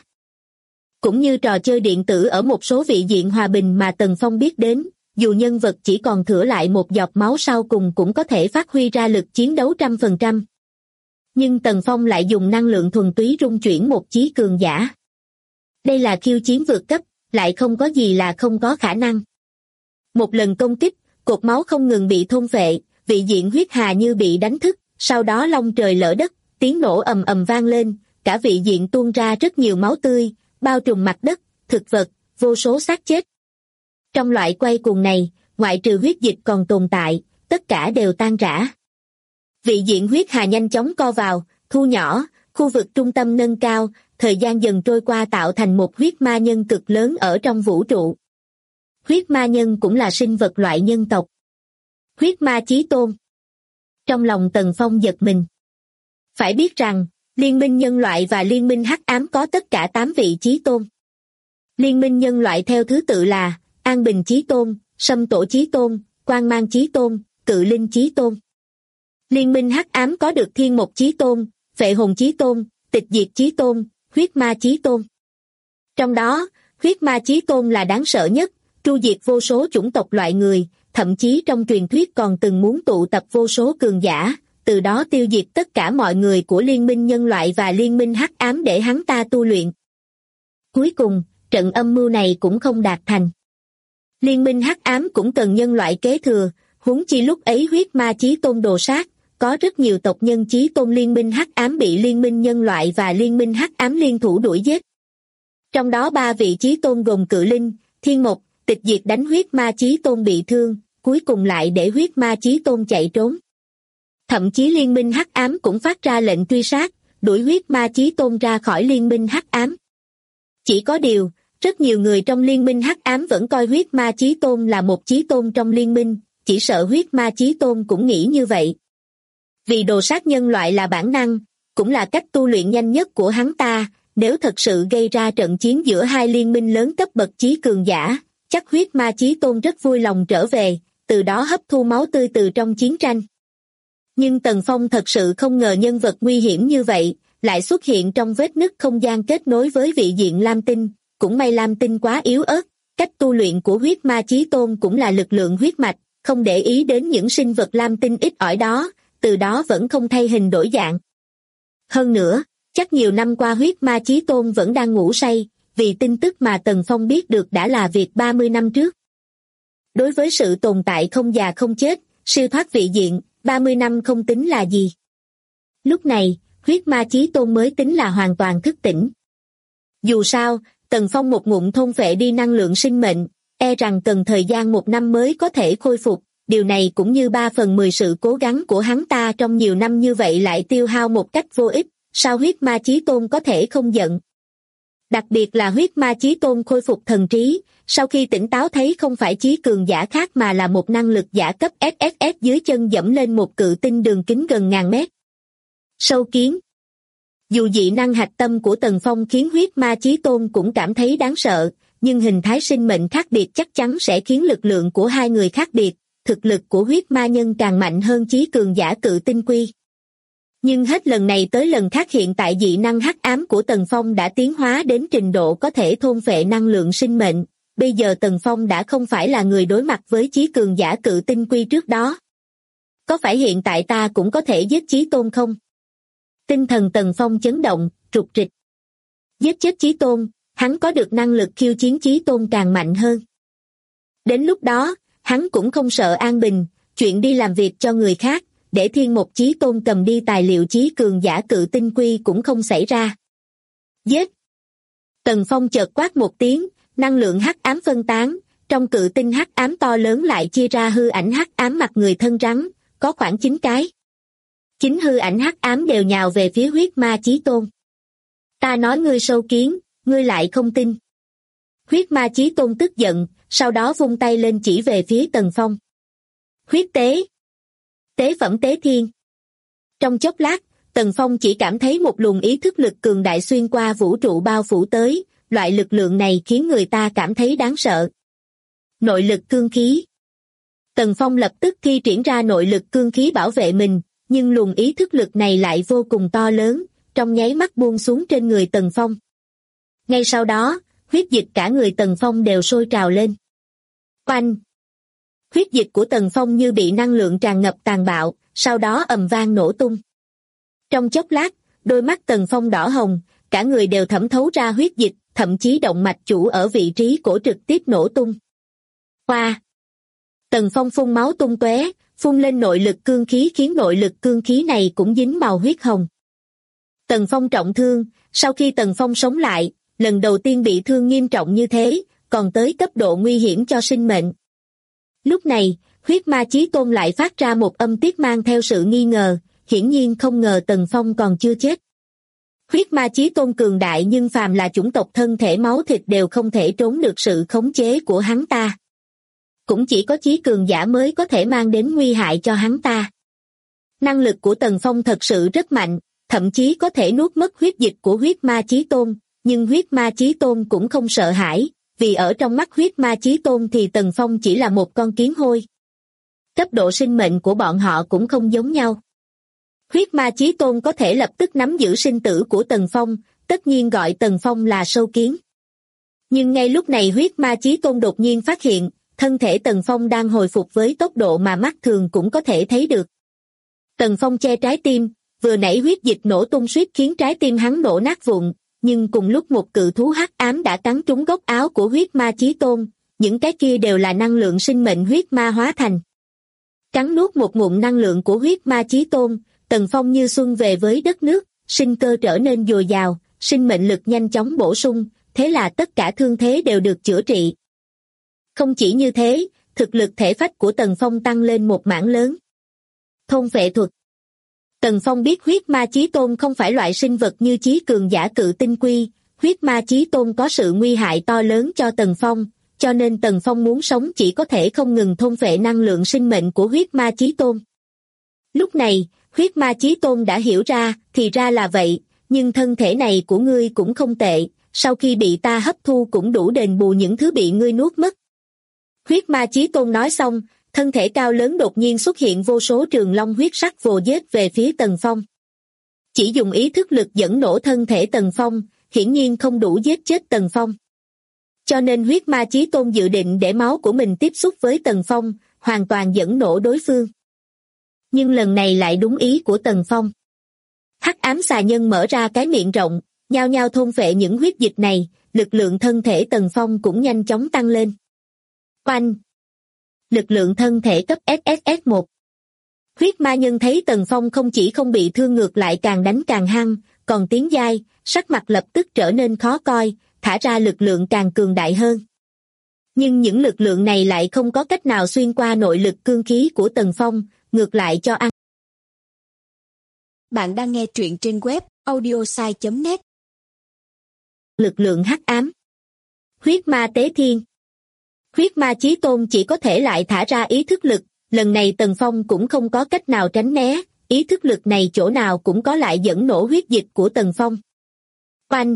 Cũng như trò chơi điện tử ở một số vị diện hòa bình mà Tần Phong biết đến, dù nhân vật chỉ còn thừa lại một giọt máu sau cùng cũng có thể phát huy ra lực chiến đấu 100%. Nhưng Tần Phong lại dùng năng lượng thuần túy rung chuyển một chí cường giả. Đây là khiêu chiến vượt cấp, lại không có gì là không có khả năng. Một lần công kích, cột máu không ngừng bị thôn phệ, vị diện huyết hà như bị đánh thức, sau đó long trời lở đất, tiếng nổ ầm ầm vang lên, cả vị diện tuôn ra rất nhiều máu tươi, bao trùm mặt đất, thực vật, vô số xác chết. Trong loại quay cuồng này, ngoại trừ huyết dịch còn tồn tại, tất cả đều tan rã. Vị diện huyết hà nhanh chóng co vào, thu nhỏ, khu vực trung tâm nâng cao, thời gian dần trôi qua tạo thành một huyết ma nhân cực lớn ở trong vũ trụ. Huyết ma nhân cũng là sinh vật loại nhân tộc. Huyết ma chí tôn. Trong lòng Tần Phong giật mình. Phải biết rằng, Liên minh nhân loại và Liên minh hắc ám có tất cả 8 vị chí tôn. Liên minh nhân loại theo thứ tự là An Bình chí tôn, Sâm Tổ chí tôn, Quang Mang chí tôn, Cự Linh chí tôn. Liên minh hắc ám có được Thiên Mộc chí tôn, Phệ Hồn chí tôn, Tịch Diệt chí tôn, Huyết ma chí tôn. Trong đó, Huyết ma chí tôn là đáng sợ nhất, tru diệt vô số chủng tộc loại người, thậm chí trong truyền thuyết còn từng muốn tụ tập vô số cường giả, từ đó tiêu diệt tất cả mọi người của liên minh nhân loại và liên minh hắc ám để hắn ta tu luyện. Cuối cùng, trận âm mưu này cũng không đạt thành. Liên minh hắc ám cũng cần nhân loại kế thừa, huống chi lúc ấy huyết ma chí tôn đồ sát, có rất nhiều tộc nhân chí tôn liên minh hắc ám bị liên minh nhân loại và liên minh hắc ám liên thủ đuổi giết. Trong đó 3 vị chí tôn gồm Cự Linh, Thiên Mộc, Tịch Diệt đánh huyết ma chí tôn bị thương, cuối cùng lại để huyết ma chí tôn chạy trốn. Thậm chí liên minh hắc ám cũng phát ra lệnh truy sát, đuổi huyết ma chí tôn ra khỏi liên minh hắc ám. Chỉ có điều, rất nhiều người trong liên minh hắc ám vẫn coi huyết ma chí tôn là một chí tôn trong liên minh, chỉ sợ huyết ma chí tôn cũng nghĩ như vậy. Vì đồ sát nhân loại là bản năng, cũng là cách tu luyện nhanh nhất của hắn ta, nếu thật sự gây ra trận chiến giữa hai liên minh lớn cấp bậc chí cường giả, chắc huyết ma chí tôn rất vui lòng trở về, từ đó hấp thu máu tươi từ trong chiến tranh. Nhưng Tần Phong thật sự không ngờ nhân vật nguy hiểm như vậy, lại xuất hiện trong vết nứt không gian kết nối với vị diện Lam Tinh, cũng may Lam Tinh quá yếu ớt, cách tu luyện của huyết ma chí tôn cũng là lực lượng huyết mạch, không để ý đến những sinh vật Lam Tinh ít ỏi đó, từ đó vẫn không thay hình đổi dạng. Hơn nữa, chắc nhiều năm qua huyết ma chí tôn vẫn đang ngủ say, vì tin tức mà Tần Phong biết được đã là việc 30 năm trước. Đối với sự tồn tại không già không chết, siêu thoát vị diện, 30 năm không tính là gì. Lúc này, huyết ma chí tôn mới tính là hoàn toàn thức tỉnh. Dù sao, Tần Phong một ngụm thôn phệ đi năng lượng sinh mệnh, e rằng cần thời gian 1 năm mới có thể khôi phục, điều này cũng như 3/10 sự cố gắng của hắn ta trong nhiều năm như vậy lại tiêu hao một cách vô ích, sao huyết ma chí tôn có thể không giận. Đặc biệt là huyết ma chí tôn khôi phục thần trí, sau khi tỉnh táo thấy không phải chí cường giả khác mà là một năng lực giả cấp SSS dưới chân dẫm lên một cự tinh đường kính gần ngàn mét. Sâu kiến. Dù dị năng hạch tâm của Tần Phong khiến huyết ma chí tôn cũng cảm thấy đáng sợ, nhưng hình thái sinh mệnh khác biệt chắc chắn sẽ khiến lực lượng của hai người khác biệt, thực lực của huyết ma nhân càng mạnh hơn chí cường giả cự tinh quy. Nhưng hết lần này tới lần khác hiện tại dị năng hắc ám của Tần Phong đã tiến hóa đến trình độ có thể thôn phệ năng lượng sinh mệnh, bây giờ Tần Phong đã không phải là người đối mặt với chí cường giả cự tinh quy trước đó. Có phải hiện tại ta cũng có thể giết chí tôn không? Tinh thần Tần Phong chấn động, rục rịch. Giết chết chí tôn, hắn có được năng lực khiêu chiến chí tôn càng mạnh hơn. Đến lúc đó, hắn cũng không sợ an bình, chuyện đi làm việc cho người khác, để Thiên Mộc chí tôn cầm đi tài liệu chí cường giả cự tinh quy cũng không xảy ra. Giết! Tần Phong chợt quát một tiếng, năng lượng hắc ám phân tán, trong cự tinh hắc ám to lớn lại chia ra hư ảnh hắc ám mặt người thân rắn, có khoảng 9 cái. 9 hư ảnh hắc ám đều nhào về phía huyết ma chí tôn. Ta nói ngươi sâu kiến, ngươi lại không tin. Huyết ma chí tôn tức giận, sau đó vung tay lên chỉ về phía Tần Phong. Huyết tế. Tế phẩm tế thiên. Trong chốc lát, Tần Phong chỉ cảm thấy một luồng ý thức lực cường đại xuyên qua vũ trụ bao phủ tới, loại lực lượng này khiến người ta cảm thấy đáng sợ. Nội lực cương khí. Tần Phong lập tức thi triển ra nội lực cương khí bảo vệ mình, nhưng luồng ý thức lực này lại vô cùng to lớn, trong nháy mắt buông xuống trên người Tần Phong. Ngay sau đó, huyết dịch cả người Tần Phong đều sôi trào lên. Oanh! Huyết dịch của Tần Phong như bị năng lượng tràn ngập tàn bạo, sau đó ầm vang nổ tung. Trong chốc lát, đôi mắt Tần Phong đỏ hồng, cả người đều thẩm thấu ra huyết dịch, thậm chí động mạch chủ ở vị trí cổ trực tiếp nổ tung. Hoa! Tần Phong phun máu tung tóe, phun lên nội lực cương khí khiến nội lực cương khí này cũng dính màu huyết hồng. Tần Phong trọng thương, sau khi Tần Phong sống lại, lần đầu tiên bị thương nghiêm trọng như thế, còn tới cấp độ nguy hiểm cho sinh mệnh. Lúc này, huyết ma chí tôn lại phát ra một âm tiết mang theo sự nghi ngờ, hiển nhiên không ngờ Tần Phong còn chưa chết. Huyết ma chí tôn cường đại nhưng phàm là chủng tộc thân thể máu thịt đều không thể trốn được sự khống chế của hắn ta. Cũng chỉ có chí cường giả mới có thể mang đến nguy hại cho hắn ta. Năng lực của Tần Phong thật sự rất mạnh, thậm chí có thể nuốt mất huyết dịch của huyết ma chí tôn, nhưng huyết ma chí tôn cũng không sợ hãi, vì ở trong mắt huyết ma chí tôn thì Tần Phong chỉ là một con kiến hôi. Cấp độ sinh mệnh của bọn họ cũng không giống nhau. Huyết ma chí tôn có thể lập tức nắm giữ sinh tử của Tần Phong, tất nhiên gọi Tần Phong là sâu kiến. Nhưng ngay lúc này huyết ma chí tôn đột nhiên phát hiện, thân thể Tần Phong đang hồi phục với tốc độ mà mắt thường cũng có thể thấy được. Tần Phong che trái tim, vừa nãy huyết dịch nổ tung suýt khiến trái tim hắn nổ nát vụn, nhưng cùng lúc một cự thú hắc ám đã cắn trúng góc áo của huyết ma chí tôn, những cái kia đều là năng lượng sinh mệnh huyết ma hóa thành. Cắn nuốt một ngụm năng lượng của huyết ma chí tôn, Tần Phong như xuân về với đất nước, sinh cơ trở nên dồi dào, sinh mệnh lực nhanh chóng bổ sung, thế là tất cả thương thế đều được chữa trị. Không chỉ như thế, thực lực thể phách của Tần Phong tăng lên một mảng lớn. Thôn vệ thuật. Tần Phong biết huyết ma chí tôn không phải loại sinh vật như chí cường giả cự tinh quy, huyết ma chí tôn có sự nguy hại to lớn cho Tần Phong, cho nên Tần Phong muốn sống chỉ có thể không ngừng thôn vệ năng lượng sinh mệnh của huyết ma chí tôn. Lúc này, huyết ma chí tôn đã hiểu ra, thì ra là vậy, nhưng thân thể này của ngươi cũng không tệ, sau khi bị ta hấp thu cũng đủ đền bù những thứ bị ngươi nuốt mất. Huyết ma chí tôn nói xong, thân thể cao lớn đột nhiên xuất hiện vô số trường long huyết sắc vồ giết về phía Tần Phong. Chỉ dùng ý thức lực dẫn nổ thân thể Tần Phong, hiển nhiên không đủ giết chết Tần Phong. Cho nên huyết ma chí tôn dự định để máu của mình tiếp xúc với Tần Phong, hoàn toàn dẫn nổ đối phương. Nhưng lần này lại đúng ý của Tần Phong. Hắc ám xà nhân mở ra cái miệng rộng, nhao nhao thôn phệ những huyết dịch này, lực lượng thân thể Tần Phong cũng nhanh chóng tăng lên. Oanh! Lực lượng thân thể cấp SSS1. Huyết ma nhân thấy Tần Phong không chỉ không bị thương ngược lại càng đánh càng hăng, còn tiến giai, sắc mặt lập tức trở nên khó coi, thả ra lực lượng càng cường đại hơn. Nhưng những lực lượng này lại không có cách nào xuyên qua nội lực cương khí của Tần Phong, ngược lại cho ăn. Bạn đang nghe truyện trên web audiosai.net. Lực lượng hắc ám. Huyết ma tế thiên. Huyết ma chí tôn chỉ có thể lại thả ra ý thức lực, lần này Tần Phong cũng không có cách nào tránh né, ý thức lực này chỗ nào cũng có lại dẫn nổ huyết dịch của Tần Phong. Oanh!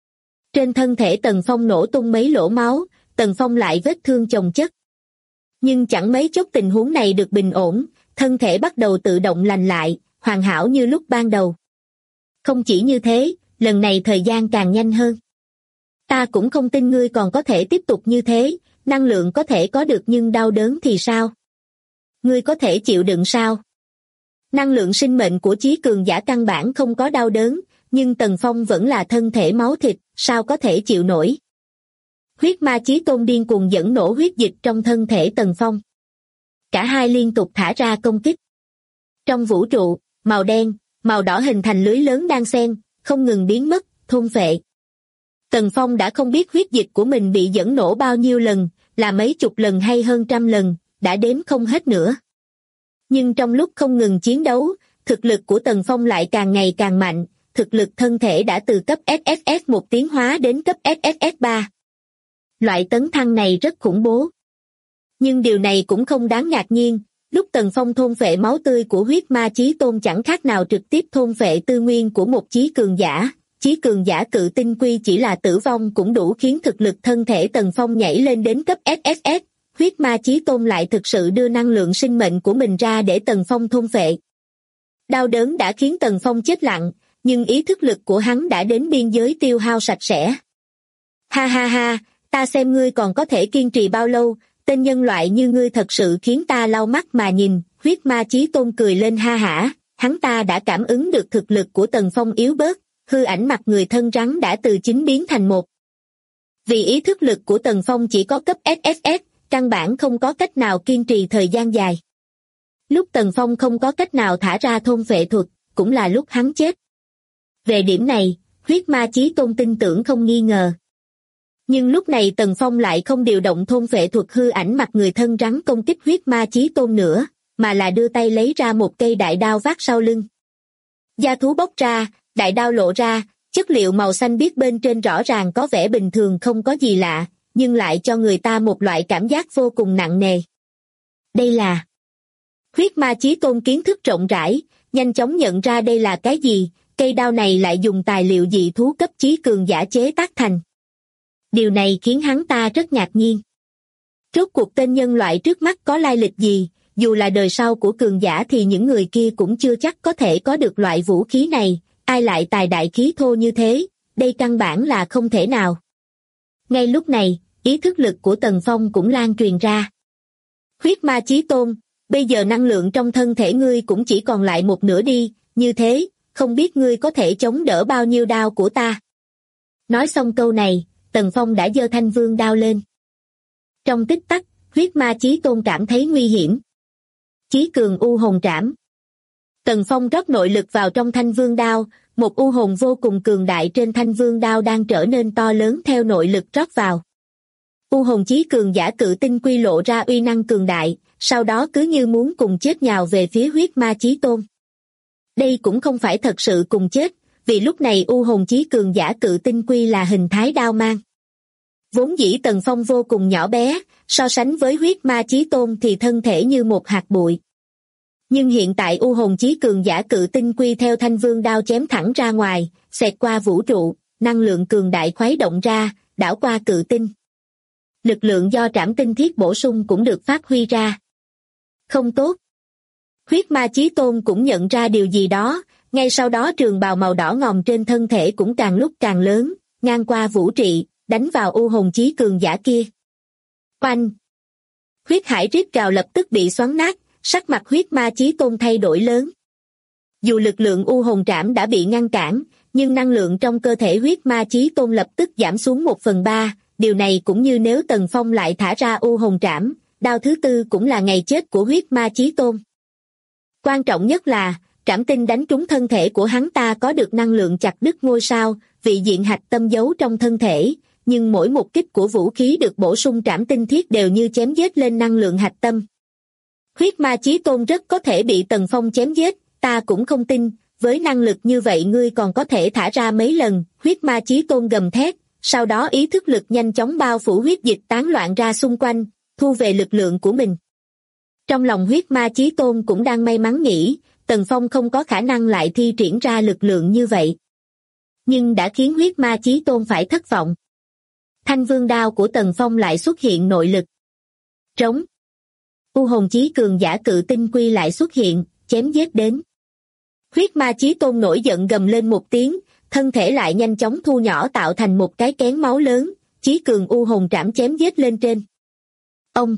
Trên thân thể Tần Phong nổ tung mấy lỗ máu, Tần Phong lại vết thương chồng chất. Nhưng chẳng mấy chốc tình huống này được bình ổn, thân thể bắt đầu tự động lành lại, hoàn hảo như lúc ban đầu. Không chỉ như thế, lần này thời gian càng nhanh hơn. Ta cũng không tin ngươi còn có thể tiếp tục như thế, năng lượng có thể có được nhưng đau đớn thì sao? Ngươi có thể chịu đựng sao? Năng lượng sinh mệnh của chí cường giả căn bản không có đau đớn, nhưng Tần Phong vẫn là thân thể máu thịt, sao có thể chịu nổi? Huyết ma chí tôn điên cuồng dẫn nổ huyết dịch trong thân thể Tần Phong. Cả hai liên tục thả ra công kích. Trong vũ trụ, màu đen, màu đỏ hình thành lưới lớn đan xen, không ngừng biến mất, thôn phệ. Tần Phong đã không biết huyết dịch của mình bị dẫn nổ bao nhiêu lần, là mấy chục lần hay hơn trăm lần, đã đếm không hết nữa. Nhưng trong lúc không ngừng chiến đấu, thực lực của Tần Phong lại càng ngày càng mạnh, thực lực thân thể đã từ cấp SSS1 tiến hóa đến cấp SSS3. Loại tấn thăng này rất khủng bố. Nhưng điều này cũng không đáng ngạc nhiên, lúc Tần Phong thôn phệ máu tươi của huyết ma chí tôn chẳng khác nào trực tiếp thôn phệ tư nguyên của một chí cường giả. Chí cường giả cự tinh quy chỉ là tử vong cũng đủ khiến thực lực thân thể Tần Phong nhảy lên đến cấp SSS, huyết ma chí tôn lại thực sự đưa năng lượng sinh mệnh của mình ra để Tần Phong thôn phệ. Đau đớn đã khiến Tần Phong chết lặng, nhưng ý thức lực của hắn đã đến biên giới tiêu hao sạch sẽ. Ha ha ha, ta xem ngươi còn có thể kiên trì bao lâu, tên nhân loại như ngươi thật sự khiến ta lau mắt mà nhìn, huyết ma chí tôn cười lên ha hả, hắn ta đã cảm ứng được thực lực của Tần Phong yếu bớt, hư ảnh mặt người thân rắn đã từ 9 biến thành 1. Vì ý thức lực của Tần Phong chỉ có cấp SSS, căn bản không có cách nào kiên trì thời gian dài. Lúc Tần Phong không có cách nào thả ra thôn phệ thuật, cũng là lúc hắn chết. Về điểm này, huyết ma chí tôn tin tưởng không nghi ngờ. Nhưng lúc này Tần Phong lại không điều động thôn phệ thuật hư ảnh mặt người thân rắn công kích huyết ma chí tôn nữa, mà là đưa tay lấy ra một cây đại đao vác sau lưng. Da thú bóc ra, đại đao lộ ra, chất liệu màu xanh biếc bên trên rõ ràng có vẻ bình thường không có gì lạ, nhưng lại cho người ta một loại cảm giác vô cùng nặng nề. Đây là... Huyết ma chí tôn kiến thức rộng rãi, nhanh chóng nhận ra đây là cái gì, cây đao này lại dùng tài liệu dị thú cấp chí cường giả chế tác thành. Điều này khiến hắn ta rất ngạc nhiên. Rốt cuộc tên nhân loại trước mắt có lai lịch gì, dù là đời sau của cường giả thì những người kia cũng chưa chắc có thể có được loại vũ khí này, ai lại tài đại khí thô như thế, đây căn bản là không thể nào. Ngay lúc này, ý thức lực của Tần Phong cũng lan truyền ra. Huyết ma chí tôn, bây giờ năng lượng trong thân thể ngươi cũng chỉ còn lại một nửa đi, như thế, không biết ngươi có thể chống đỡ bao nhiêu đao của ta. Nói xong câu này, Tần Phong đã giơ thanh vương đao lên. Trong tích tắc, huyết ma chí tôn cảm thấy nguy hiểm. Chí cường u hồn trảm. Tần Phong rót nội lực vào trong thanh vương đao, một u hồn vô cùng cường đại trên thanh vương đao đang trở nên to lớn theo nội lực rót vào. U hồn chí cường giả cự tinh quy lộ ra uy năng cường đại, sau đó cứ như muốn cùng chết nhào về phía huyết ma chí tôn. Đây cũng không phải thật sự cùng chết, vì lúc này u hồn chí cường giả cự tinh quy là hình thái đao mang. Vốn dĩ Tần Phong vô cùng nhỏ bé, so sánh với huyết ma chí tôn thì thân thể như một hạt bụi. Nhưng hiện tại u hồn chí cường giả cự tinh quy theo thanh vương đao chém thẳng ra ngoài, xẹt qua vũ trụ, năng lượng cường đại khuấy động ra, đảo qua cự tinh. Lực lượng do trảm tinh thiết bổ sung cũng được phát huy ra. Không tốt. Huyết ma chí tôn cũng nhận ra điều gì đó, ngay sau đó trường bào màu đỏ ngòm trên thân thể cũng càng lúc càng lớn, ngang qua vũ trị, đánh vào u hồn chí cường giả kia. Oanh! Huyết hải rít gào lập tức bị xoắn nát, sắc mặt huyết ma chí tôn thay đổi lớn. Dù lực lượng u hồn trảm đã bị ngăn cản, nhưng năng lượng trong cơ thể huyết ma chí tôn lập tức giảm xuống 1/3, điều này cũng như nếu Tần Phong lại thả ra u hồn trảm, đao thứ tư cũng là ngày chết của huyết ma chí tôn. Quan trọng nhất là, trảm tinh đánh trúng thân thể của hắn ta có được năng lượng chặt đứt ngôi sao, vị diện hạch tâm giấu trong thân thể, nhưng mỗi một kích của vũ khí được bổ sung trảm tinh thiết đều như chém giết lên năng lượng hạch tâm. Huyết ma chí tôn rất có thể bị Tần Phong chém giết, ta cũng không tin, với năng lực như vậy ngươi còn có thể thả ra mấy lần, huyết ma chí tôn gầm thét, sau đó ý thức lực nhanh chóng bao phủ huyết dịch tán loạn ra xung quanh, thu về lực lượng của mình. Trong lòng huyết ma chí tôn cũng đang may mắn nghĩ, Tần Phong không có khả năng lại thi triển ra lực lượng như vậy. Nhưng đã khiến huyết ma chí tôn phải thất vọng. Thanh vương đao của Tần Phong lại xuất hiện nội lực. Trống. U hồn chí cường giả cự tinh quy lại xuất hiện, chém giết đến. Huyết ma chí tôn nổi giận gầm lên một tiếng, thân thể lại nhanh chóng thu nhỏ tạo thành một cái kén máu lớn, chí cường u hồn trảm chém giết lên trên. Ông!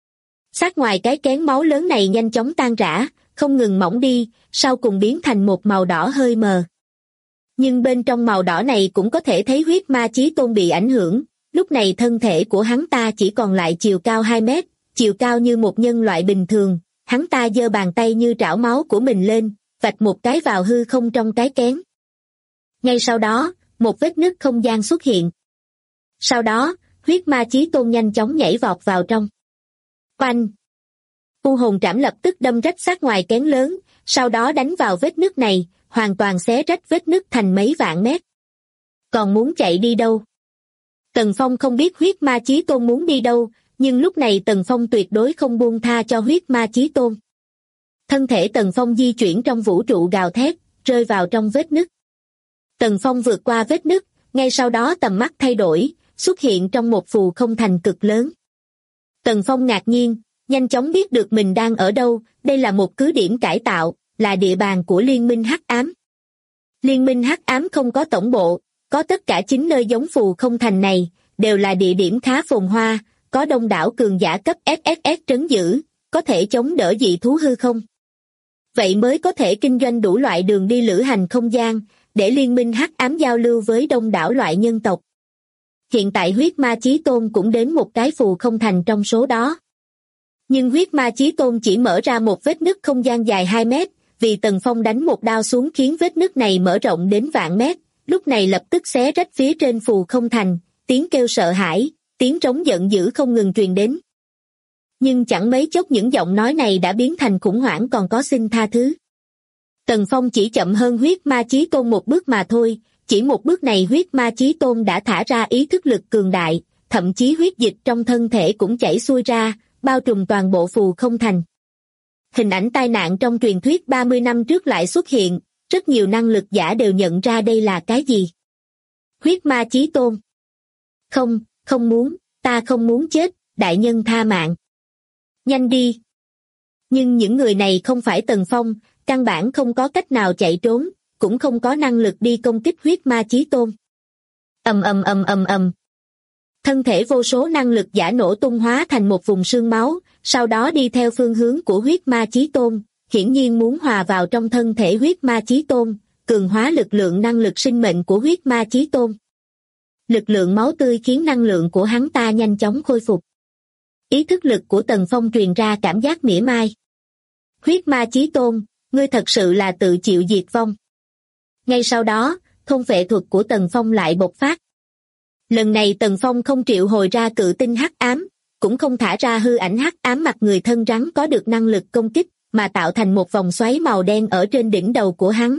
Sát ngoài cái kén máu lớn này nhanh chóng tan rã, không ngừng mỏng đi, sau cùng biến thành một màu đỏ hơi mờ. Nhưng bên trong màu đỏ này cũng có thể thấy huyết ma chí tôn bị ảnh hưởng, lúc này thân thể của hắn ta chỉ còn lại chiều cao 2 mét, chiều cao như một nhân loại bình thường, hắn ta giơ bàn tay như trảo máu của mình lên, vạch một cái vào hư không trong cái kén. Ngay sau đó, một vết nứt không gian xuất hiện. Sau đó, huyết ma chí tôn nhanh chóng nhảy vọt vào trong. Oanh! U hồn trảm lập tức đâm rách sát ngoài kén lớn, sau đó đánh vào vết nứt này, hoàn toàn xé rách vết nứt thành mấy vạn mét. Còn muốn chạy đi đâu? Tần Phong không biết huyết ma chí tôn muốn đi đâu, nhưng lúc này Tần Phong tuyệt đối không buông tha cho huyết ma chí tôn. Thân thể Tần Phong di chuyển trong vũ trụ gào thét, rơi vào trong vết nứt. Tần Phong vượt qua vết nứt, ngay sau đó tầm mắt thay đổi, xuất hiện trong một phù không thành cực lớn. Tần Phong ngạc nhiên, nhanh chóng biết được mình đang ở đâu, đây là một cứ điểm cải tạo, là địa bàn của Liên minh Hắc Ám. Liên minh Hắc Ám không có tổng bộ, có tất cả 9 nơi giống phù không thành này, đều là địa điểm khá phồn hoa, có đông đảo cường giả cấp SSS trấn giữ, có thể chống đỡ dị thú hư không. Vậy mới có thể kinh doanh đủ loại đường đi lữ hành không gian, để Liên minh Hắc Ám giao lưu với đông đảo loại nhân tộc. Hiện tại huyết ma chí tôn cũng đến một cái phù không thành trong số đó. Nhưng huyết ma chí tôn chỉ mở ra một vết nứt không gian dài 2 mét, vì Tần Phong đánh một đao xuống khiến vết nứt này mở rộng đến vạn mét, lúc này lập tức xé rách phía trên phù không thành, tiếng kêu sợ hãi, tiếng trống giận dữ không ngừng truyền đến. Nhưng chẳng mấy chốc những giọng nói này đã biến thành khủng hoảng còn có xin tha thứ. Tần Phong chỉ chậm hơn huyết ma chí tôn một bước mà thôi, chỉ một bước này huyết ma chí tôn đã thả ra ý thức lực cường đại, thậm chí huyết dịch trong thân thể cũng chảy xuôi ra, bao trùm toàn bộ phù không thành. Hình ảnh tai nạn trong truyền thuyết 30 năm trước lại xuất hiện, rất nhiều năng lực giả đều nhận ra đây là cái gì. Huyết ma chí tôn. Không, không muốn, ta không muốn chết, đại nhân tha mạng. Nhanh đi. Nhưng những người này không phải Tần Phong, căn bản không có cách nào chạy trốn, cũng không có năng lực đi công kích huyết ma chí tôn. Ầm ầm ầm ầm ầm. Thân thể vô số năng lực giả nổ tung hóa thành một vùng xương máu, sau đó đi theo phương hướng của huyết ma chí tôn, hiển nhiên muốn hòa vào trong thân thể huyết ma chí tôn, cường hóa lực lượng năng lực sinh mệnh của huyết ma chí tôn. Lực lượng máu tươi khiến năng lượng của hắn ta nhanh chóng khôi phục. Ý thức lực của Tần Phong truyền ra cảm giác mỉa mai. Huyết ma chí tôn, ngươi thật sự là tự chịu diệt vong. Ngay sau đó, thôn phệ thuật của Tần Phong lại bộc phát. Lần này Tần Phong không triệu hồi ra cự tinh hắc ám, cũng không thả ra hư ảnh hắc ám mặt người thân rắn có được năng lực công kích, mà tạo thành một vòng xoáy màu đen ở trên đỉnh đầu của hắn.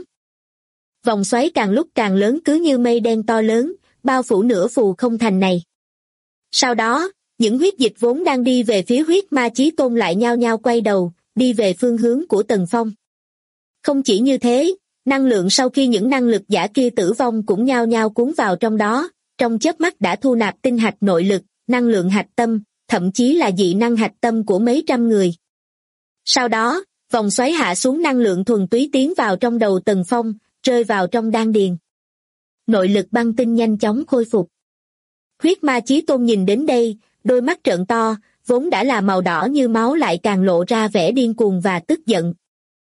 Vòng xoáy càng lúc càng lớn cứ như mây đen to lớn, bao phủ nửa phù không thành này. Sau đó, những huyết dịch vốn đang đi về phía huyết ma chí tôn lại nhao nhao quay đầu, đi về phương hướng của Tần Phong. Không chỉ như thế, năng lượng sau khi những năng lực giả kia tử vong cũng nhao nhao cuốn vào trong đó, trong chớp mắt đã thu nạp tinh hạch nội lực, năng lượng hạch tâm, thậm chí là dị năng hạch tâm của mấy trăm người. Sau đó, vòng xoáy hạ xuống năng lượng thuần túy tiến vào trong đầu Tần Phong, rơi vào trong đan điền. Nội lực băng tinh nhanh chóng khôi phục. Huyết ma chí tôn nhìn đến đây, đôi mắt trợn to, vốn đã là màu đỏ như máu lại càng lộ ra vẻ điên cuồng và tức giận.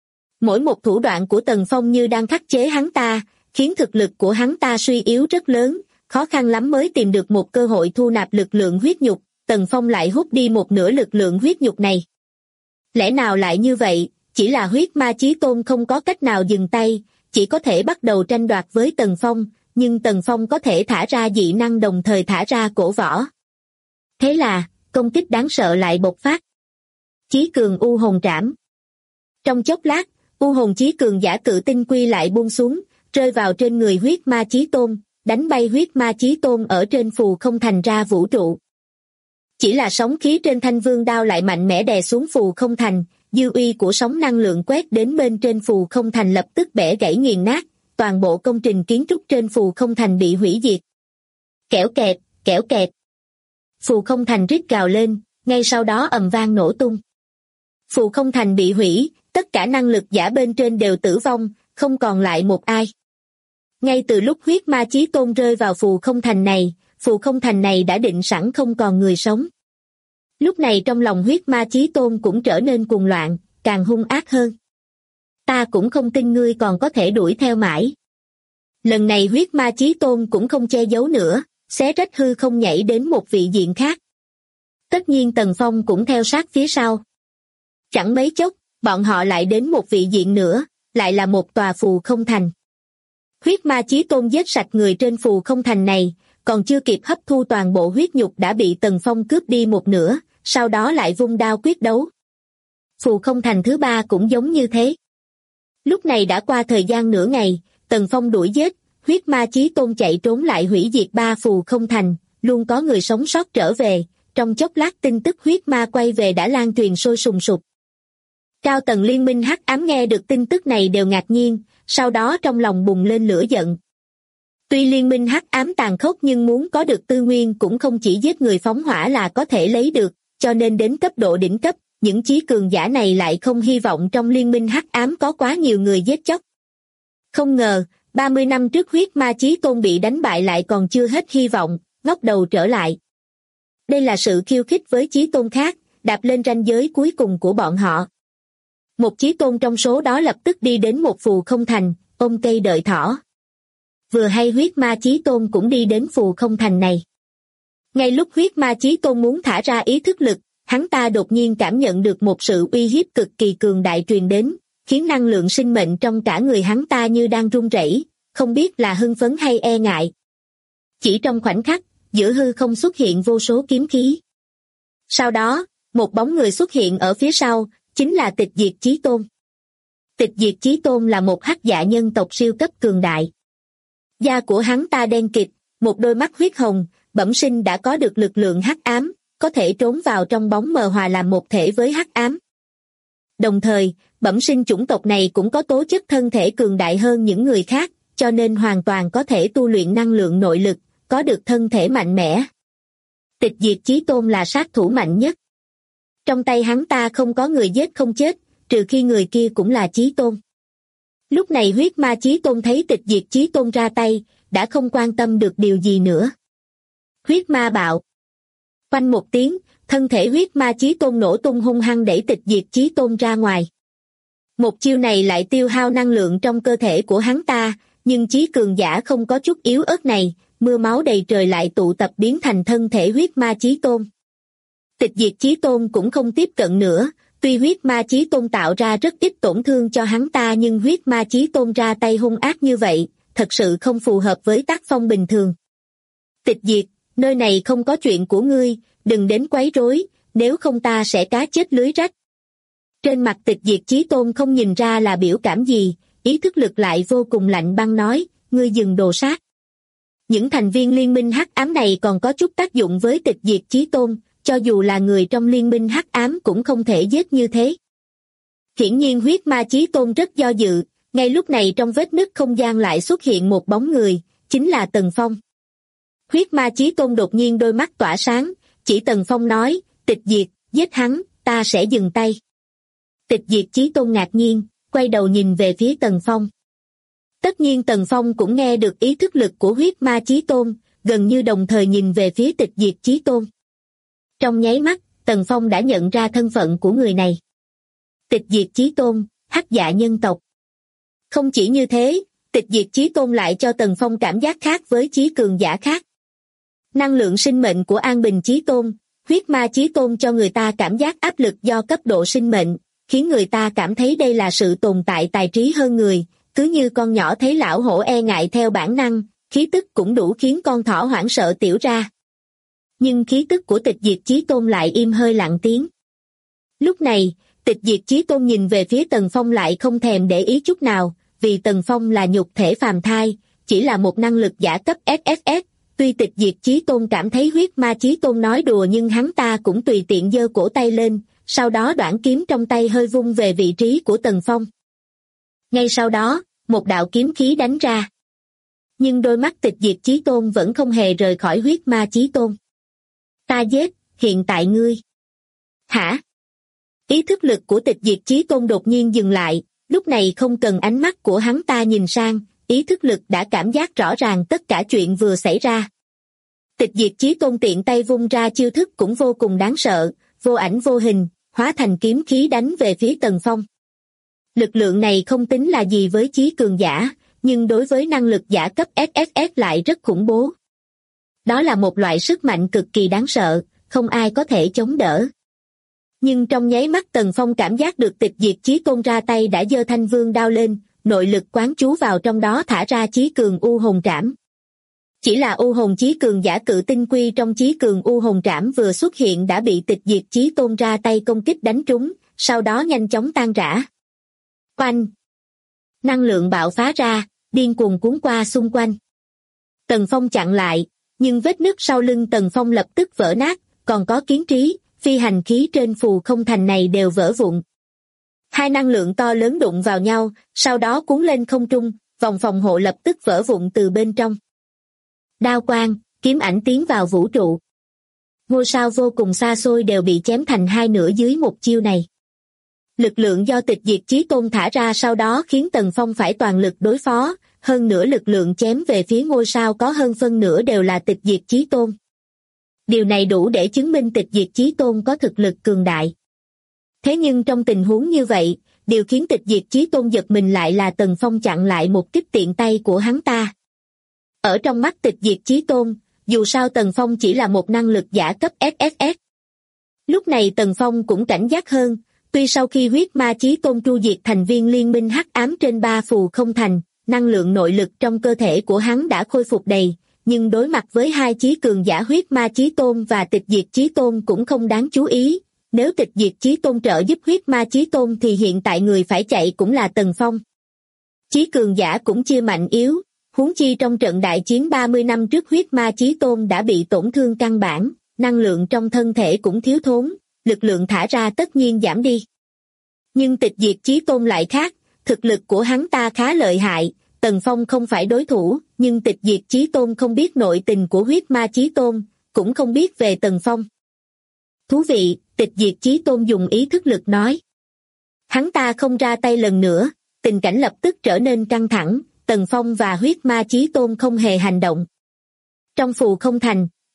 Mỗi một thủ đoạn của Tần Phong như đang khắc chế hắn ta, khiến thực lực của hắn ta suy yếu rất lớn, khó khăn lắm mới tìm được một cơ hội thu nạp lực lượng huyết nhục, Tần Phong lại hút đi một nửa lực lượng huyết nhục này. Lẽ nào lại như vậy, chỉ là huyết ma chí tôn không có cách nào dừng tay, chỉ có thể bắt đầu tranh đoạt với Tần Phong, nhưng Tần Phong có thể thả ra dị năng đồng thời thả ra cổ võ. Thế là, công kích đáng sợ lại bộc phát. Chí cường u hồn trảm. Trong chốc lát, u hồn chí cường giả cự tinh quy lại buông xuống, rơi vào trên người huyết ma chí tôn, đánh bay huyết ma chí tôn ở trên phù không thành ra vũ trụ. Chỉ là sóng khí trên thanh vương đao lại mạnh mẽ đè xuống phù không thành, dư uy của sóng năng lượng quét đến bên trên phù không thành lập tức bẻ gãy nghiền nát, toàn bộ công trình kiến trúc trên phù không thành bị hủy diệt. Kẽo kẹt, kẽo kẹt. Phù không thành rít gào lên, ngay sau đó ầm vang nổ tung. Phù không thành bị hủy, tất cả năng lực giả bên trên đều tử vong, không còn lại một ai. Ngay từ lúc huyết ma chí tôn rơi vào phù không thành này đã định sẵn không còn người sống. Lúc này trong lòng huyết ma chí tôn cũng trở nên cuồng loạn, càng hung ác hơn. Ta cũng không tin ngươi còn có thể đuổi theo mãi. Lần này huyết ma chí tôn cũng không che giấu nữa, xé rách hư không nhảy đến một vị diện khác. Tất nhiên Tần Phong cũng theo sát phía sau. Chẳng mấy chốc, bọn họ lại đến một vị diện nữa, lại là một tòa phù không thành. Huyết ma chí tôn giết sạch người trên phù không thành này, còn chưa kịp hấp thu toàn bộ huyết nhục đã bị Tần Phong cướp đi một nửa, sau đó lại vung đao quyết đấu. Phù không thành thứ ba cũng giống như thế. Lúc này đã qua thời gian nửa ngày, Tần Phong đuổi giết, huyết ma chí tôn chạy trốn lại hủy diệt ba phù không thành, luôn có người sống sót trở về, trong chốc lát tin tức huyết ma quay về đã lan truyền sôi sùng sục. Cao tầng liên minh hắc ám nghe được tin tức này đều ngạc nhiên, sau đó trong lòng bùng lên lửa giận. Tuy liên minh hắc ám tàn khốc nhưng muốn có được tư nguyên cũng không chỉ giết người phóng hỏa là có thể lấy được, cho nên đến cấp độ đỉnh cấp, những chí cường giả này lại không hy vọng trong liên minh hắc ám có quá nhiều người giết chóc. Không ngờ, 30 năm trước huyết ma chí tôn bị đánh bại lại còn chưa hết hy vọng, ngóc đầu trở lại. Đây là sự khiêu khích với chí tôn khác, đạp lên ranh giới cuối cùng của bọn họ. Một chí tôn trong số đó lập tức đi đến một phù không thành, ôm cây đợi thỏ. Vừa hay huyết ma chí tôn cũng đi đến phù không thành này. Ngay lúc huyết ma chí tôn muốn thả ra ý thức lực, hắn ta đột nhiên cảm nhận được một sự uy hiếp cực kỳ cường đại truyền đến, khiến năng lượng sinh mệnh trong cả người hắn ta như đang run rẩy, không biết là hưng phấn hay e ngại. Chỉ trong khoảnh khắc, giữa hư không xuất hiện vô số kiếm khí. Sau đó, một bóng người xuất hiện ở phía sau, chính là Tịch Diệt Chí Tôn. Tịch Diệt Chí Tôn là một hắc dạ nhân tộc siêu cấp cường đại. Da của hắn ta đen kịt, một đôi mắt huyết hồng, bẩm sinh đã có được lực lượng hắc ám, có thể trốn vào trong bóng mờ hòa làm một thể với hắc ám. Đồng thời, bẩm sinh chủng tộc này cũng có tố chất thân thể cường đại hơn những người khác, cho nên hoàn toàn có thể tu luyện năng lượng nội lực, có được thân thể mạnh mẽ. Tịch Diệt Chí Tôn là sát thủ mạnh nhất. Trong tay hắn ta không có người giết không chết, trừ khi người kia cũng là Chí Tôn. Lúc này huyết ma Chí Tôn thấy Tịch Diệt Chí Tôn ra tay, đã không quan tâm được điều gì nữa. Huyết ma bạo. Quanh một tiếng, thân thể huyết ma chí tôn nổ tung hung hăng đẩy tịch diệt chí tôn ra ngoài. Một chiêu này lại tiêu hao năng lượng trong cơ thể của hắn ta, nhưng chí cường giả không có chút yếu ớt này, mưa máu đầy trời lại tụ tập biến thành thân thể huyết ma chí tôn. Tịch diệt chí tôn cũng không tiếp cận nữa, tuy huyết ma chí tôn tạo ra rất ít tổn thương cho hắn ta nhưng huyết ma chí tôn ra tay hung ác như vậy, thật sự không phù hợp với tác phong bình thường. Tịch diệt, nơi này không có chuyện của ngươi, đừng đến quấy rối, nếu không ta sẽ cá chết lưới rách. Trên mặt tịch diệt chí tôn không nhìn ra là biểu cảm gì, ý thức lực lại vô cùng lạnh băng nói, ngươi dừng đồ sát. Những thành viên liên minh hắc ám này còn có chút tác dụng với tịch diệt chí tôn, cho dù là người trong liên minh hắc ám cũng không thể giết như thế. Hiển nhiên huyết ma chí tôn rất do dự, ngay lúc này trong vết nứt không gian lại xuất hiện một bóng người, chính là Tần Phong. Huyết ma chí tôn đột nhiên đôi mắt tỏa sáng, chỉ Tần Phong nói, tịch diệt, giết hắn, ta sẽ dừng tay. Tịch diệt chí tôn ngạc nhiên, quay đầu nhìn về phía Tần Phong. Tất nhiên Tần Phong cũng nghe được ý thức lực của huyết ma chí tôn, gần như đồng thời nhìn về phía tịch diệt chí tôn. Trong nháy mắt, Tần Phong đã nhận ra thân phận của người này. Tịch diệt chí tôn, hắc dạ nhân tộc. Không chỉ như thế, tịch diệt chí tôn lại cho Tần Phong cảm giác khác với chí cường giả khác. Năng lượng sinh mệnh của An Bình chí tôn, huyết ma chí tôn cho người ta cảm giác áp lực do cấp độ sinh mệnh, khiến người ta cảm thấy đây là sự tồn tại tài trí hơn người, cứ như con nhỏ thấy lão hổ e ngại theo bản năng, khí tức cũng đủ khiến con thỏ hoảng sợ tiểu ra. Nhưng khí tức của tịch diệt chí tôn lại im hơi lặng tiếng. Lúc này, tịch diệt chí tôn nhìn về phía Tần Phong lại không thèm để ý chút nào, vì Tần Phong là nhục thể phàm thai, chỉ là một năng lực giả cấp SSS. Tuy tịch diệt chí tôn cảm thấy huyết ma chí tôn nói đùa nhưng hắn ta cũng tùy tiện giơ cổ tay lên, sau đó đoản kiếm trong tay hơi vung về vị trí của Tần Phong. Ngay sau đó, một đạo kiếm khí đánh ra. Nhưng đôi mắt tịch diệt chí tôn vẫn không hề rời khỏi huyết ma chí tôn. Ta giết, hiện tại ngươi. Hả? Ý thức lực của tịch diệt chí tôn đột nhiên dừng lại, lúc này không cần ánh mắt của hắn ta nhìn sang, ý thức lực đã cảm giác rõ ràng tất cả chuyện vừa xảy ra. Tịch diệt chí tôn tiện tay vung ra chiêu thức cũng vô cùng đáng sợ, vô ảnh vô hình, hóa thành kiếm khí đánh về phía Tần Phong. Lực lượng này không tính là gì với chí cường giả, nhưng đối với năng lực giả cấp SSS lại rất khủng bố. Đó là một loại sức mạnh cực kỳ đáng sợ, không ai có thể chống đỡ. Nhưng trong nháy mắt Tần Phong cảm giác được tịch diệt chí tôn ra tay đã giơ thanh vương đao lên, nội lực quán chú vào trong đó thả ra chí cường u hồn trảm. Chỉ là u hồn chí cường giả cự tinh quy trong chí cường u hồn trảm vừa xuất hiện đã bị tịch diệt chí tôn ra tay công kích đánh trúng, sau đó nhanh chóng tan rã. Oanh! Năng lượng bạo phá ra, điên cuồng cuốn qua xung quanh. Tần Phong chặn lại, nhưng vết nứt sau lưng Tần Phong lập tức vỡ nát, còn có kiến trí, phi hành khí trên phù không thành này đều vỡ vụn. Hai năng lượng to lớn đụng vào nhau, sau đó cuốn lên không trung, vòng phòng hộ lập tức vỡ vụn từ bên trong. Đao quang, kiếm ảnh tiến vào vũ trụ. Ngôi sao vô cùng xa xôi đều bị chém thành hai nửa dưới một chiêu này. Lực lượng do tịch diệt chí tôn thả ra sau đó khiến Tần Phong phải toàn lực đối phó, hơn nữa lực lượng chém về phía ngôi sao có hơn phân nửa đều là tịch diệt chí tôn. Điều này đủ để chứng minh tịch diệt chí tôn có thực lực cường đại. Thế nhưng trong tình huống như vậy, điều khiến tịch diệt chí tôn giật mình lại là Tần Phong chặn lại một kích tiện tay của hắn ta. Ở trong mắt tịch diệt chí tôn, dù sao Tần Phong chỉ là một năng lực giả cấp SSS. Lúc này Tần Phong cũng cảnh giác hơn, tuy sau khi huyết ma chí tôn tru diệt thành viên liên minh hắc ám trên 3 phù không thành, năng lượng nội lực trong cơ thể của hắn đã khôi phục đầy, nhưng đối mặt với hai chí cường giả huyết ma chí tôn và tịch diệt chí tôn cũng không đáng chú ý. Nếu tịch diệt chí tôn trợ giúp huyết ma chí tôn thì hiện tại người phải chạy cũng là Tần Phong. Chí cường giả cũng chia mạnh yếu, huống chi trong trận đại chiến 30 năm trước huyết ma chí tôn đã bị tổn thương căn bản, năng lượng trong thân thể cũng thiếu thốn, lực lượng thả ra tất nhiên giảm đi. Nhưng tịch diệt chí tôn lại khác, thực lực của hắn ta khá lợi hại, Tần Phong không phải đối thủ, nhưng tịch diệt chí tôn không biết nội tình của huyết ma chí tôn, cũng không biết về Tần Phong. Thú vị, tịch diệt chí tôn dùng ý thức lực nói. Hắn ta không ra tay lần nữa, tình cảnh lập tức trở nên căng thẳng, Tần Phong và huyết ma chí tôn không hề hành động. Trong phù không thành,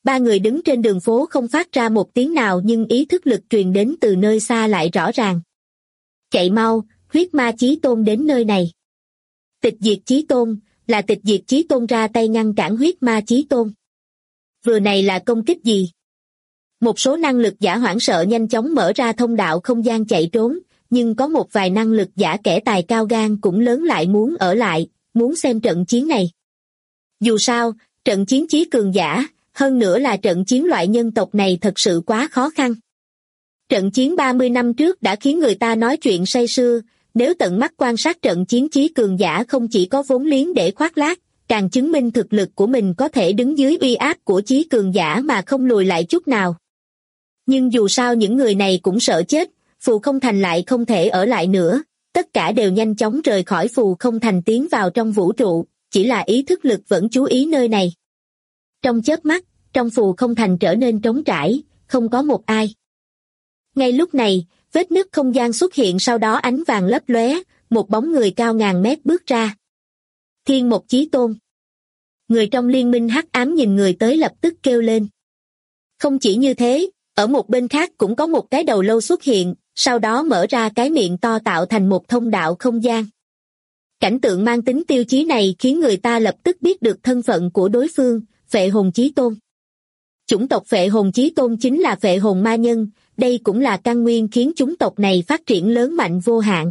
Ba người đứng trên đường phố không phát ra một tiếng nào nhưng ý thức lực truyền đến từ nơi xa lại rõ ràng. Chạy mau, huyết ma Chí Tôn đến nơi này. Tịch diệt Chí Tôn, là Tịch diệt Chí Tôn ra tay ngăn cản huyết ma Chí Tôn. Vừa này là công kích gì? Một số năng lực giả hoảng sợ nhanh chóng mở ra thông đạo không gian chạy trốn, nhưng có một vài năng lực giả kẻ tài cao gan cũng lớn lại muốn ở lại, muốn xem trận chiến này. Dù sao, trận chiến chí cường giả, hơn nữa là trận chiến loại nhân tộc này thật sự quá khó khăn. Trận chiến 30 năm trước đã khiến người ta nói chuyện say sưa, nếu tận mắt quan sát trận chiến chí cường giả không chỉ có vốn liếng để khoác lác, càng chứng minh thực lực của mình có thể đứng dưới uy áp của chí cường giả mà không lùi lại chút nào. Nhưng dù sao những người này cũng sợ chết, Phù Không Thành lại không thể ở lại nữa, tất cả đều nhanh chóng rời khỏi Phù Không Thành tiến vào trong vũ trụ, chỉ là ý thức lực vẫn chú ý nơi này. Trong chớp mắt, trong Phù Không Thành trở nên trống trải, không có một ai. Ngay lúc này, vết nứt không gian xuất hiện sau đó ánh vàng lấp lóe, một bóng người cao ngàn mét bước ra. Thiên Một Chí Tôn. Người trong liên minh hắc ám nhìn người tới lập tức kêu lên. Không chỉ như thế, ở một bên khác cũng có một cái đầu lâu xuất hiện, sau đó mở ra cái miệng to tạo thành một thông đạo không gian. Cảnh tượng mang tính tiêu chí này khiến người ta lập tức biết được thân phận của đối phương, Phệ Hồn Chí Tôn. Chủng tộc Phệ Hồn Chí Tôn chính là Phệ Hồn Ma Nhân, đây cũng là căn nguyên khiến chủng tộc này phát triển lớn mạnh vô hạn.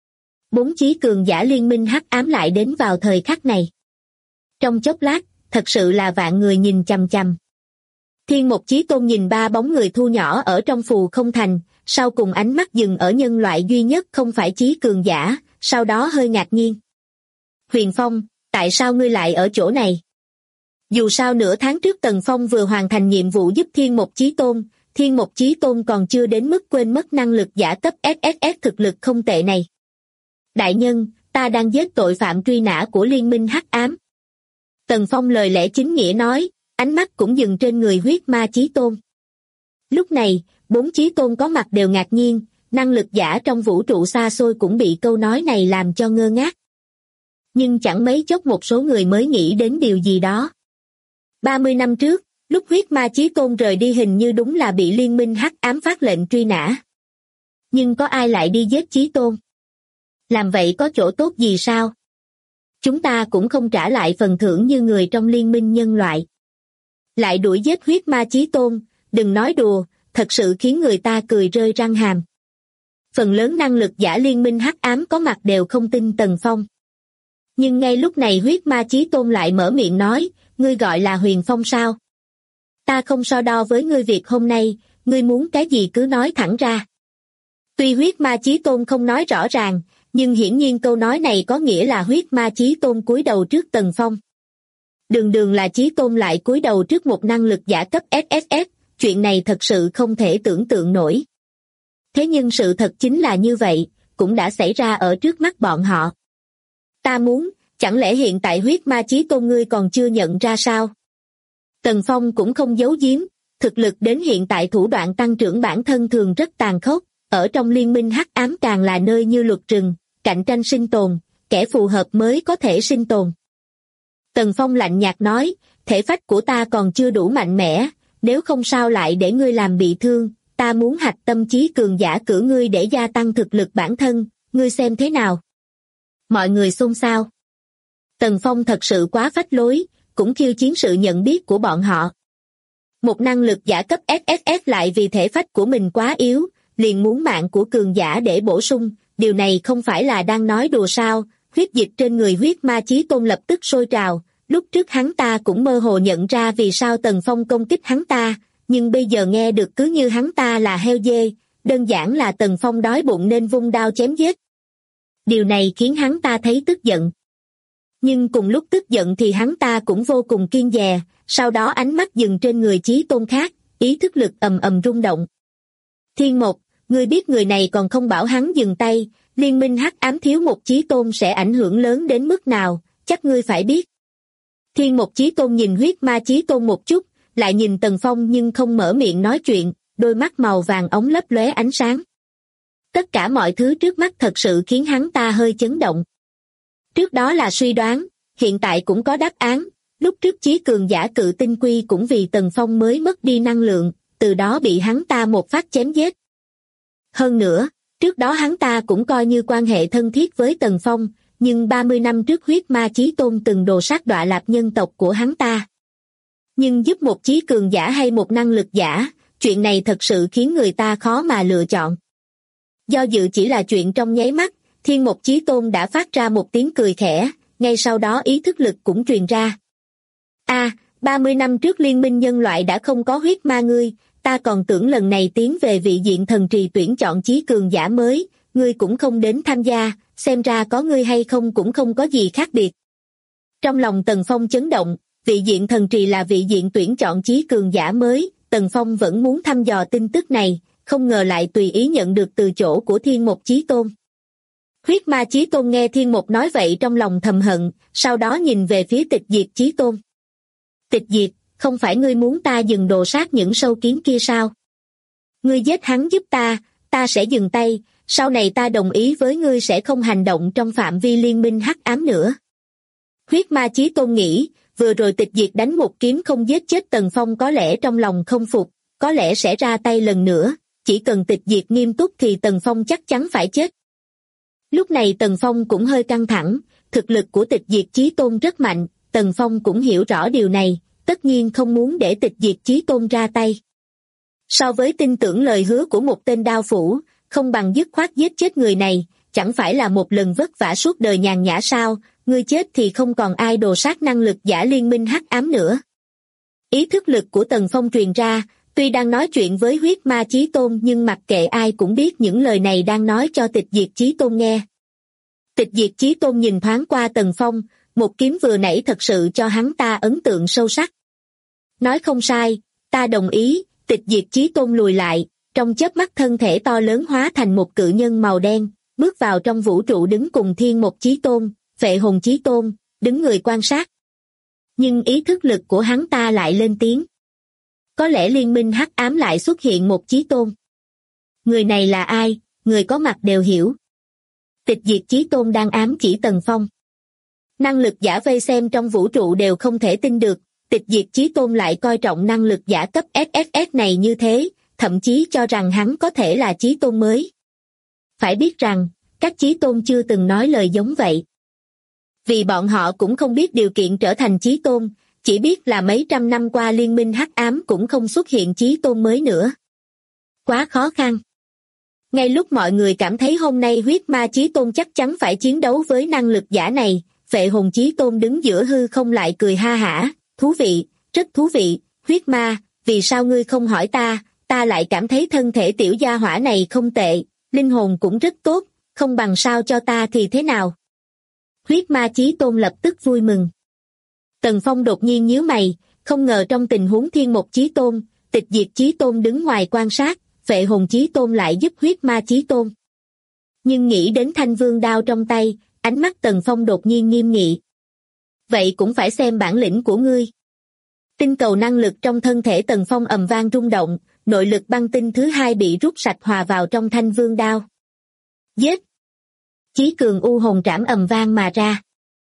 4 chí cường giả liên minh hắc ám lại đến vào thời khắc này. Trong chốc lát, thật sự là vạn người nhìn chằm chằm. Thiên Một Chí Tôn nhìn 3 bóng người thu nhỏ ở trong Phù Không Thành, sau cùng ánh mắt dừng ở nhân loại duy nhất không phải chí cường giả, sau đó hơi ngạc nhiên. Huyền Phong, tại sao ngươi lại ở chỗ này? Dù sao nửa tháng trước Tần Phong vừa hoàn thành nhiệm vụ giúp Thiên Một Chí Tôn, Thiên Một Chí Tôn còn chưa đến mức quên mất năng lực giả cấp SSS thực lực không tệ này. Đại nhân, ta đang giết tội phạm truy nã của liên minh hắc ám. Tần Phong lời lẽ chính nghĩa nói, ánh mắt cũng dừng trên người huyết ma Chí Tôn. Lúc này, 4 Chí Tôn có mặt đều ngạc nhiên, năng lực giả trong vũ trụ xa xôi cũng bị câu nói này làm cho ngơ ngác. Nhưng chẳng mấy chốc một số người mới nghĩ đến điều gì đó. 30 năm trước, lúc huyết ma Chí Tôn rời đi hình như đúng là bị liên minh hắc ám phát lệnh truy nã. Nhưng có ai lại đi giết Chí Tôn? Làm vậy có chỗ tốt gì sao? Chúng ta cũng không trả lại phần thưởng như người trong liên minh nhân loại. Lại đuổi giết huyết ma Chí Tôn, đừng nói đùa, thật sự khiến người ta cười rơi răng hàm. Phần lớn năng lực giả liên minh hắc ám có mặt đều không tin Tần Phong. Nhưng ngay lúc này huyết ma Chí Tôn lại mở miệng nói, ngươi gọi là Huyền Phong sao? Ta không so đo với ngươi việc hôm nay, ngươi muốn cái gì cứ nói thẳng ra. Tuy huyết ma Chí Tôn không nói rõ ràng, nhưng hiển nhiên câu nói này có nghĩa là huyết ma Chí Tôn cúi đầu trước Tần Phong. Đường là Chí Tôn lại cúi đầu trước một năng lực giả cấp SSS, chuyện này thật sự không thể tưởng tượng nổi. Thế nhưng sự thật chính là như vậy, cũng đã xảy ra ở trước mắt bọn họ. Ta muốn, chẳng lẽ hiện tại huyết ma Chí Tôn ngươi còn chưa nhận ra sao? Tần Phong cũng không giấu giếm, thực lực đến hiện tại thủ đoạn tăng trưởng bản thân thường rất tàn khốc, ở trong liên minh hắc ám càng là nơi như luật rừng, cạnh tranh sinh tồn, kẻ phù hợp mới có thể sinh tồn. Tần Phong lạnh nhạt nói, thể phách của ta còn chưa đủ mạnh mẽ, nếu không sao lại để ngươi làm bị thương, ta muốn hạch tâm chí cường giả cử ngươi để gia tăng thực lực bản thân, ngươi xem thế nào? Mọi người xôn xao. Tần Phong thật sự quá phách lối, cũng khiêu chiến sự nhận biết của bọn họ. Một năng lực giả cấp SSS lại vì thể phách của mình quá yếu, liền muốn mạng của cường giả để bổ sung, điều này không phải là đang nói đùa sao? Huyết dịch trên người huyết ma Chí Tôn lập tức sôi trào, lúc trước hắn ta cũng mơ hồ nhận ra vì sao Tần Phong công kích hắn ta, nhưng bây giờ nghe được cứ như hắn ta là heo dê, đơn giản là Tần Phong đói bụng nên vung đao chém giết. Điều này khiến hắn ta thấy tức giận. Nhưng cùng lúc tức giận thì hắn ta cũng vô cùng kiêng dè, sau đó ánh mắt dừng trên người Chí Tôn khác, ý thức lực ầm ầm rung động. Thiên Một, ngươi biết người này còn không bảo hắn dừng tay, liên minh hắc ám thiếu một Chí Tôn sẽ ảnh hưởng lớn đến mức nào, chắc ngươi phải biết. Thiên Một Chí Tôn nhìn huyết ma Chí Tôn một chút, lại nhìn Tần Phong nhưng không mở miệng nói chuyện, đôi mắt màu vàng ống lấp lóe ánh sáng. Tất cả mọi thứ trước mắt thật sự khiến hắn ta hơi chấn động. Trước đó là suy đoán, hiện tại cũng có đáp án, Lúc trước chí cường giả cự tinh quy cũng vì Tần Phong mới mất đi năng lượng, từ đó bị hắn ta một phát chém giết. Hơn nữa, trước đó hắn ta cũng coi như quan hệ thân thiết với Tần Phong, nhưng 30 năm trước huyết ma chí tôn từng đồ sát đọa lạc nhân tộc của hắn ta. Nhưng giúp một chí cường giả hay một năng lực giả, chuyện này thật sự khiến người ta khó mà lựa chọn. Do dự chỉ là chuyện trong nháy mắt, Thiên Mộc Chí Tôn đã phát ra một tiếng cười khẽ, ngay sau đó ý thức lực cũng truyền ra. 30 năm trước liên minh nhân loại đã không có huyết ma ngươi, ta còn tưởng lần này tiến về vị diện thần trì tuyển chọn chí cường giả mới, ngươi cũng không đến tham gia, xem ra có ngươi hay không cũng không có gì khác biệt. Trong lòng Tần Phong chấn động, vị diện thần trì là vị diện tuyển chọn chí cường giả mới, Tần Phong vẫn muốn thăm dò tin tức này, không ngờ lại tùy ý nhận được từ chỗ của Thiên Mộc Chí Tôn. Huyết ma Chí Tôn nghe Thiên Mộc nói vậy trong lòng thầm hận, sau đó nhìn về phía Tịch Diệt Chí Tôn. Tịch Diệt, không phải ngươi muốn ta dừng đồ sát những sâu kiến kia sao? Ngươi giết hắn giúp ta sẽ dừng tay, sau này ta đồng ý với ngươi sẽ không hành động trong phạm vi liên minh hắc ám nữa. Huyết ma Chí Tôn nghĩ, vừa rồi Tịch Diệt đánh một kiếm không giết chết Tần Phong có lẽ trong lòng không phục, có lẽ sẽ ra tay lần nữa, chỉ cần Tịch Diệt nghiêm túc thì Tần Phong chắc chắn phải chết. Lúc này Tần Phong cũng hơi căng thẳng, thực lực của Tịch Diệt Chí Tôn rất mạnh, Tần Phong cũng hiểu rõ điều này, tất nhiên không muốn để Tịch Diệt Chí Tôn ra tay. So với tin tưởng lời hứa của một tên đao phủ, không bằng dứt khoát giết chết người này, chẳng phải là một lần vất vả suốt đời nhàn nhã sao, ngươi chết thì không còn ai đồ sát năng lực giả liên minh hắc ám nữa. Ý thức lực của Tần Phong truyền ra, tuy đang nói chuyện với huyết ma Chí Tôn nhưng mặc kệ ai cũng biết những lời này đang nói cho Tịch Diệt Chí Tôn nghe. Tịch Diệt Chí Tôn nhìn thoáng qua Tần Phong, một kiếm vừa nãy thật sự cho hắn ta ấn tượng sâu sắc. Nói không sai, ta đồng ý, Tịch Diệt Chí Tôn lùi lại, trong chớp mắt thân thể to lớn hóa thành một cự nhân màu đen, bước vào trong vũ trụ đứng cùng Thiên Mộc Chí Tôn, Phệ Hồn Chí Tôn, đứng người quan sát. Nhưng ý thức lực của hắn ta lại lên tiếng. Có lẽ liên minh hắc ám lại xuất hiện một Chí Tôn. Người này là ai, người có mặt đều hiểu. Tịch Diệt Chí Tôn đang ám chỉ Tần Phong. Năng lực giả vây xem trong vũ trụ đều không thể tin được, Tịch Diệt Chí Tôn lại coi trọng năng lực giả cấp SSS này như thế, thậm chí cho rằng hắn có thể là Chí Tôn mới. Phải biết rằng, các Chí Tôn chưa từng nói lời giống vậy. Vì bọn họ cũng không biết điều kiện trở thành Chí Tôn, chỉ biết là mấy trăm năm qua liên minh hắc ám cũng không xuất hiện Chí Tôn mới nữa. Quá khó khăn. Ngay lúc mọi người cảm thấy hôm nay huyết ma Chí Tôn chắc chắn phải chiến đấu với năng lực giả này, Phệ Hồn Chí Tôn đứng giữa hư không lại cười ha hả, thú vị, rất thú vị, huyết ma, vì sao ngươi không hỏi ta lại cảm thấy thân thể tiểu gia hỏa này không tệ, linh hồn cũng rất tốt, không bằng sao cho ta thì thế nào? Huyết ma Chí Tôn lập tức vui mừng. Tần Phong đột nhiên nhíu mày, không ngờ trong tình huống Thiên Mộc Chí Tôn, Tịch Diệt Chí Tôn đứng ngoài quan sát, Phệ Hồn Chí Tôn lại giúp huyết ma Chí Tôn. Nhưng nghĩ đến thanh vương đao trong tay, ánh mắt Tần Phong đột nhiên nghiêm nghị. Vậy cũng phải xem bản lĩnh của ngươi. Tinh cầu năng lực trong thân thể Tần Phong ầm vang rung động, nội lực băng tinh thứ hai bị rút sạch hòa vào trong thanh vương đao. Giết! Chí cường u hồn trảm ầm vang mà ra.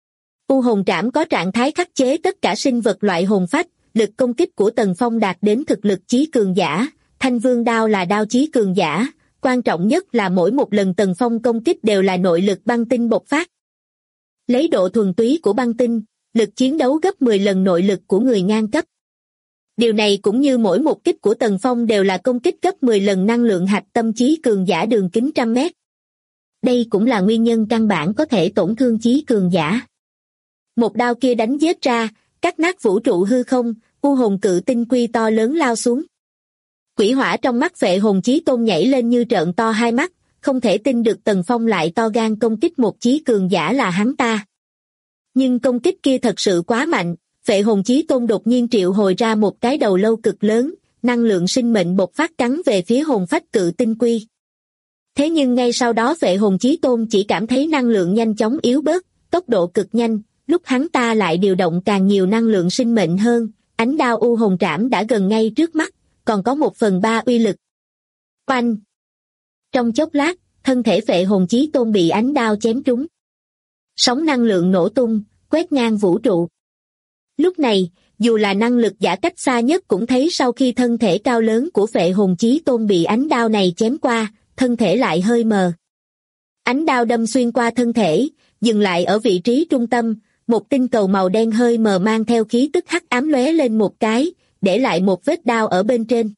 U hồn trảm có trạng thái khắc chế tất cả sinh vật loại hồn phách, lực công kích của Tần Phong đạt đến thực lực chí cường giả, thanh vương đao là đao chí cường giả, quan trọng nhất là mỗi một lần Tần Phong công kích đều là nội lực băng tinh bộc phát. Lấy độ thuần túy của băng tinh, lực chiến đấu gấp 10 lần nội lực của người ngang cấp. Điều này cũng như mỗi một kích của Tần Phong đều là công kích gấp 10 lần năng lượng hạch tâm chí cường giả đường kính trăm mét. Đây cũng là nguyên nhân căn bản có thể tổn thương chí cường giả. Một đao kia đánh giết ra, cắt nát vũ trụ hư không, u hồn cự tinh quy to lớn lao xuống. Quỷ hỏa trong mắt Phệ Hồn Chí Tôn nhảy lên như trợn to hai mắt, không thể tin được Tần Phong lại to gan công kích một chí cường giả là hắn ta. Nhưng công kích kia thật sự quá mạnh, Phệ Hồn Chí Tôn đột nhiên triệu hồi ra một cái đầu lâu cực lớn, năng lượng sinh mệnh bộc phát cắn về phía hồn phách cự tinh quy. Thế nhưng ngay sau đó Phệ Hồn Chí Tôn chỉ cảm thấy năng lượng nhanh chóng yếu bớt, tốc độ cực nhanh, lúc hắn ta lại điều động càng nhiều năng lượng sinh mệnh hơn, ánh đao u hồn trảm đã gần ngay trước mắt, còn có 1/3 uy lực. Oanh! Trong chốc lát, thân thể Phệ Hồn Chí Tôn bị ánh đao chém trúng. Sóng năng lượng nổ tung, quét ngang vũ trụ. Lúc này, dù là năng lực giả cách xa nhất cũng thấy sau khi thân thể cao lớn của Phệ Hồn Chí Tôn bị ánh đao này chém qua, thân thể lại hơi mờ. Ánh đao đâm xuyên qua thân thể, dừng lại ở vị trí trung tâm, một tinh cầu màu đen hơi mờ mang theo khí tức hắc ám lóe lên một cái, để lại một vết đao ở bên trên.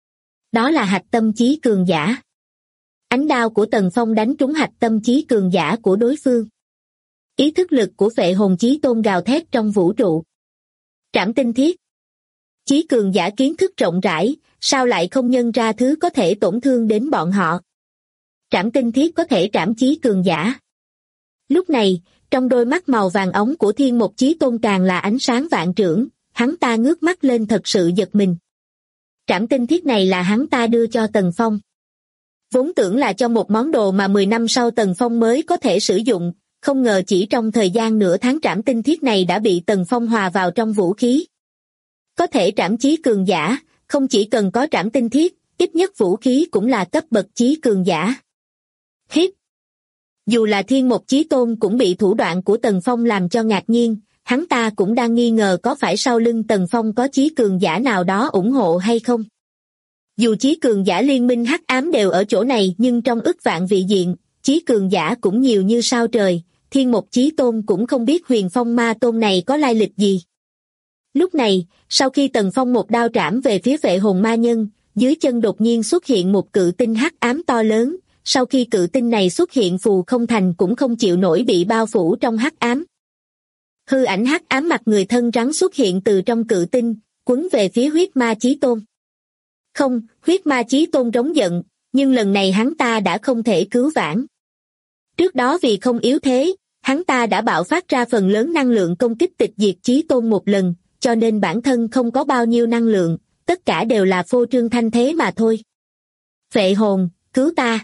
Đó là hạch tâm chí cường giả. Ánh đao của Tần Phong đánh trúng hạch tâm chí cường giả của đối phương. Ý thức lực của Phệ Hồn Chí Tôn gào thét trong vũ trụ. Trảm tinh thiết. Chí cường giả kiến thức rộng rãi, sao lại không nhân ra thứ có thể tổn thương đến bọn họ. Trảm tinh thiết có thể trảm chí cường giả. Lúc này, trong đôi mắt màu vàng óng của Thiên Mộc Chí Tôn càng là ánh sáng vạn trượng, hắn ta ngước mắt lên thật sự giật mình. Trảm tinh thiết này là hắn ta đưa cho Tần Phong. Vốn tưởng là cho một món đồ mà 10 năm sau Tần Phong mới có thể sử dụng, không ngờ chỉ trong thời gian nửa tháng trảm tinh thiết này đã bị Tần Phong hòa vào trong vũ khí. Có thể trảm chí cường giả, không chỉ cần có trảm tinh thiết, ít nhất vũ khí cũng là cấp bậc chí cường giả. Hít. Dù là Thiên Mộc Chí Tôn cũng bị thủ đoạn của Tần Phong làm cho ngạc nhiên, hắn ta cũng đang nghi ngờ có phải sau lưng Tần Phong có chí cường giả nào đó ủng hộ hay không. Dù chí cường giả liên minh hắc ám đều ở chỗ này nhưng trong ức vạn vị diện, chí cường giả cũng nhiều như sao trời, Thiên Mộc Chí Tôn cũng không biết Huyền Phong Ma Tôn này có lai lịch gì. Lúc này, sau khi Tần Phong một đao trảm về phía Phệ Hồn Ma Nhân, dưới chân đột nhiên xuất hiện một cự tinh hắc ám to lớn, sau khi cự tinh này xuất hiện phù không thành cũng không chịu nổi bị bao phủ trong hắc ám. Hư ảnh hắc ám mặt người thân rắn xuất hiện từ trong cự tinh, quấn về phía Huyết Ma Chí Tôn. Không, Huyết Ma Chí Tôn trống giận, nhưng lần này hắn ta đã không thể cứu vãn. Trước đó vì không yếu thế, hắn ta đã bạo phát ra phần lớn năng lượng công kích tịch diệt Chí Tôn một lần, cho nên bản thân không có bao nhiêu năng lượng, tất cả đều là phô trương thanh thế mà thôi. Phệ hồn, cứu ta.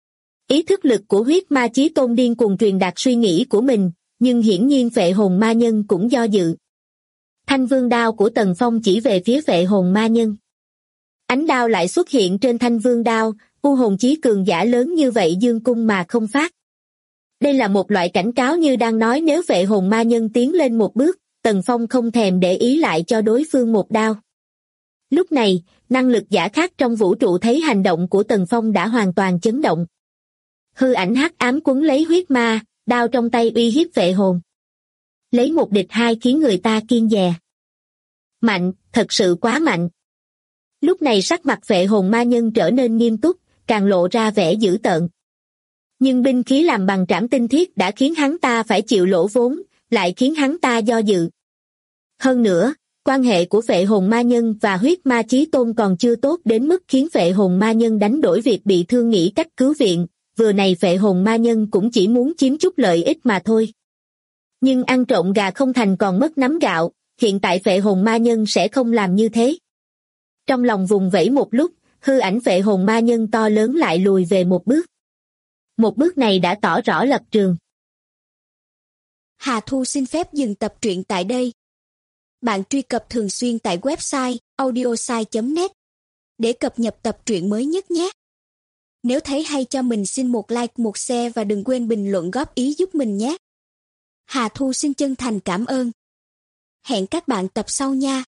Ý thức lực của Huyết Ma Chí Tôn điên cuồng truyền đạt suy nghĩ của mình, nhưng hiển nhiên Phệ Hồn Ma Nhân cũng do dự. Thanh vương đao của Tần Phong chỉ về phía Phệ Hồn Ma Nhân. Ánh đao lại xuất hiện trên thanh vương đao, u hồn chí cường giả lớn như vậy dương cung mà không phát. Đây là một loại cảnh cáo như đang nói nếu Phệ Hồn Ma Nhân tiến lên một bước, Tần Phong không thèm để ý lại cho đối phương một đao. Lúc này, năng lực giả khác trong vũ trụ thấy hành động của Tần Phong đã hoàn toàn chấn động. Hư ảnh hắc ám quấn lấy huyết ma, đao trong tay uy hiếp Phệ Hồn. Lấy một địch hai khiến người ta kiêng dè. Mạnh, thật sự quá mạnh. Lúc này sắc mặt Phệ Hồn Ma Nhân trở nên nghiêm túc, càng lộ ra vẻ dữ tợn. Nhưng binh khí làm bằng trảm tinh thiết đã khiến hắn ta phải chịu lỗ vốn, lại khiến hắn ta do dự. Hơn nữa, quan hệ của Phệ Hồn Ma Nhân và Huyết Ma Chí Tôn còn chưa tốt đến mức khiến Phệ Hồn Ma Nhân đánh đổi việc bị thương nghĩ cách cứu viện, vừa này Phệ Hồn Ma Nhân cũng chỉ muốn chiếm chút lợi ích mà thôi. Nhưng ăn trộm gà không thành còn mất nắm gạo, hiện tại Phệ Hồn Ma Nhân sẽ không làm như thế. Trong lòng vùng vẫy một lúc, hư ảnh Phệ Hồn Ma Nhân to lớn lại lùi về một bước. Một bước này đã tỏ rõ lập trường. Hà Thu xin phép dừng tập truyện tại đây. Bạn truy cập thường xuyên tại website audiosai.net để cập nhật tập truyện mới nhất nhé. Nếu thấy hay cho mình xin một like, một share và đừng quên bình luận góp ý giúp mình nhé. Hà Thu xin chân thành cảm ơn. Hẹn các bạn tập sau nha.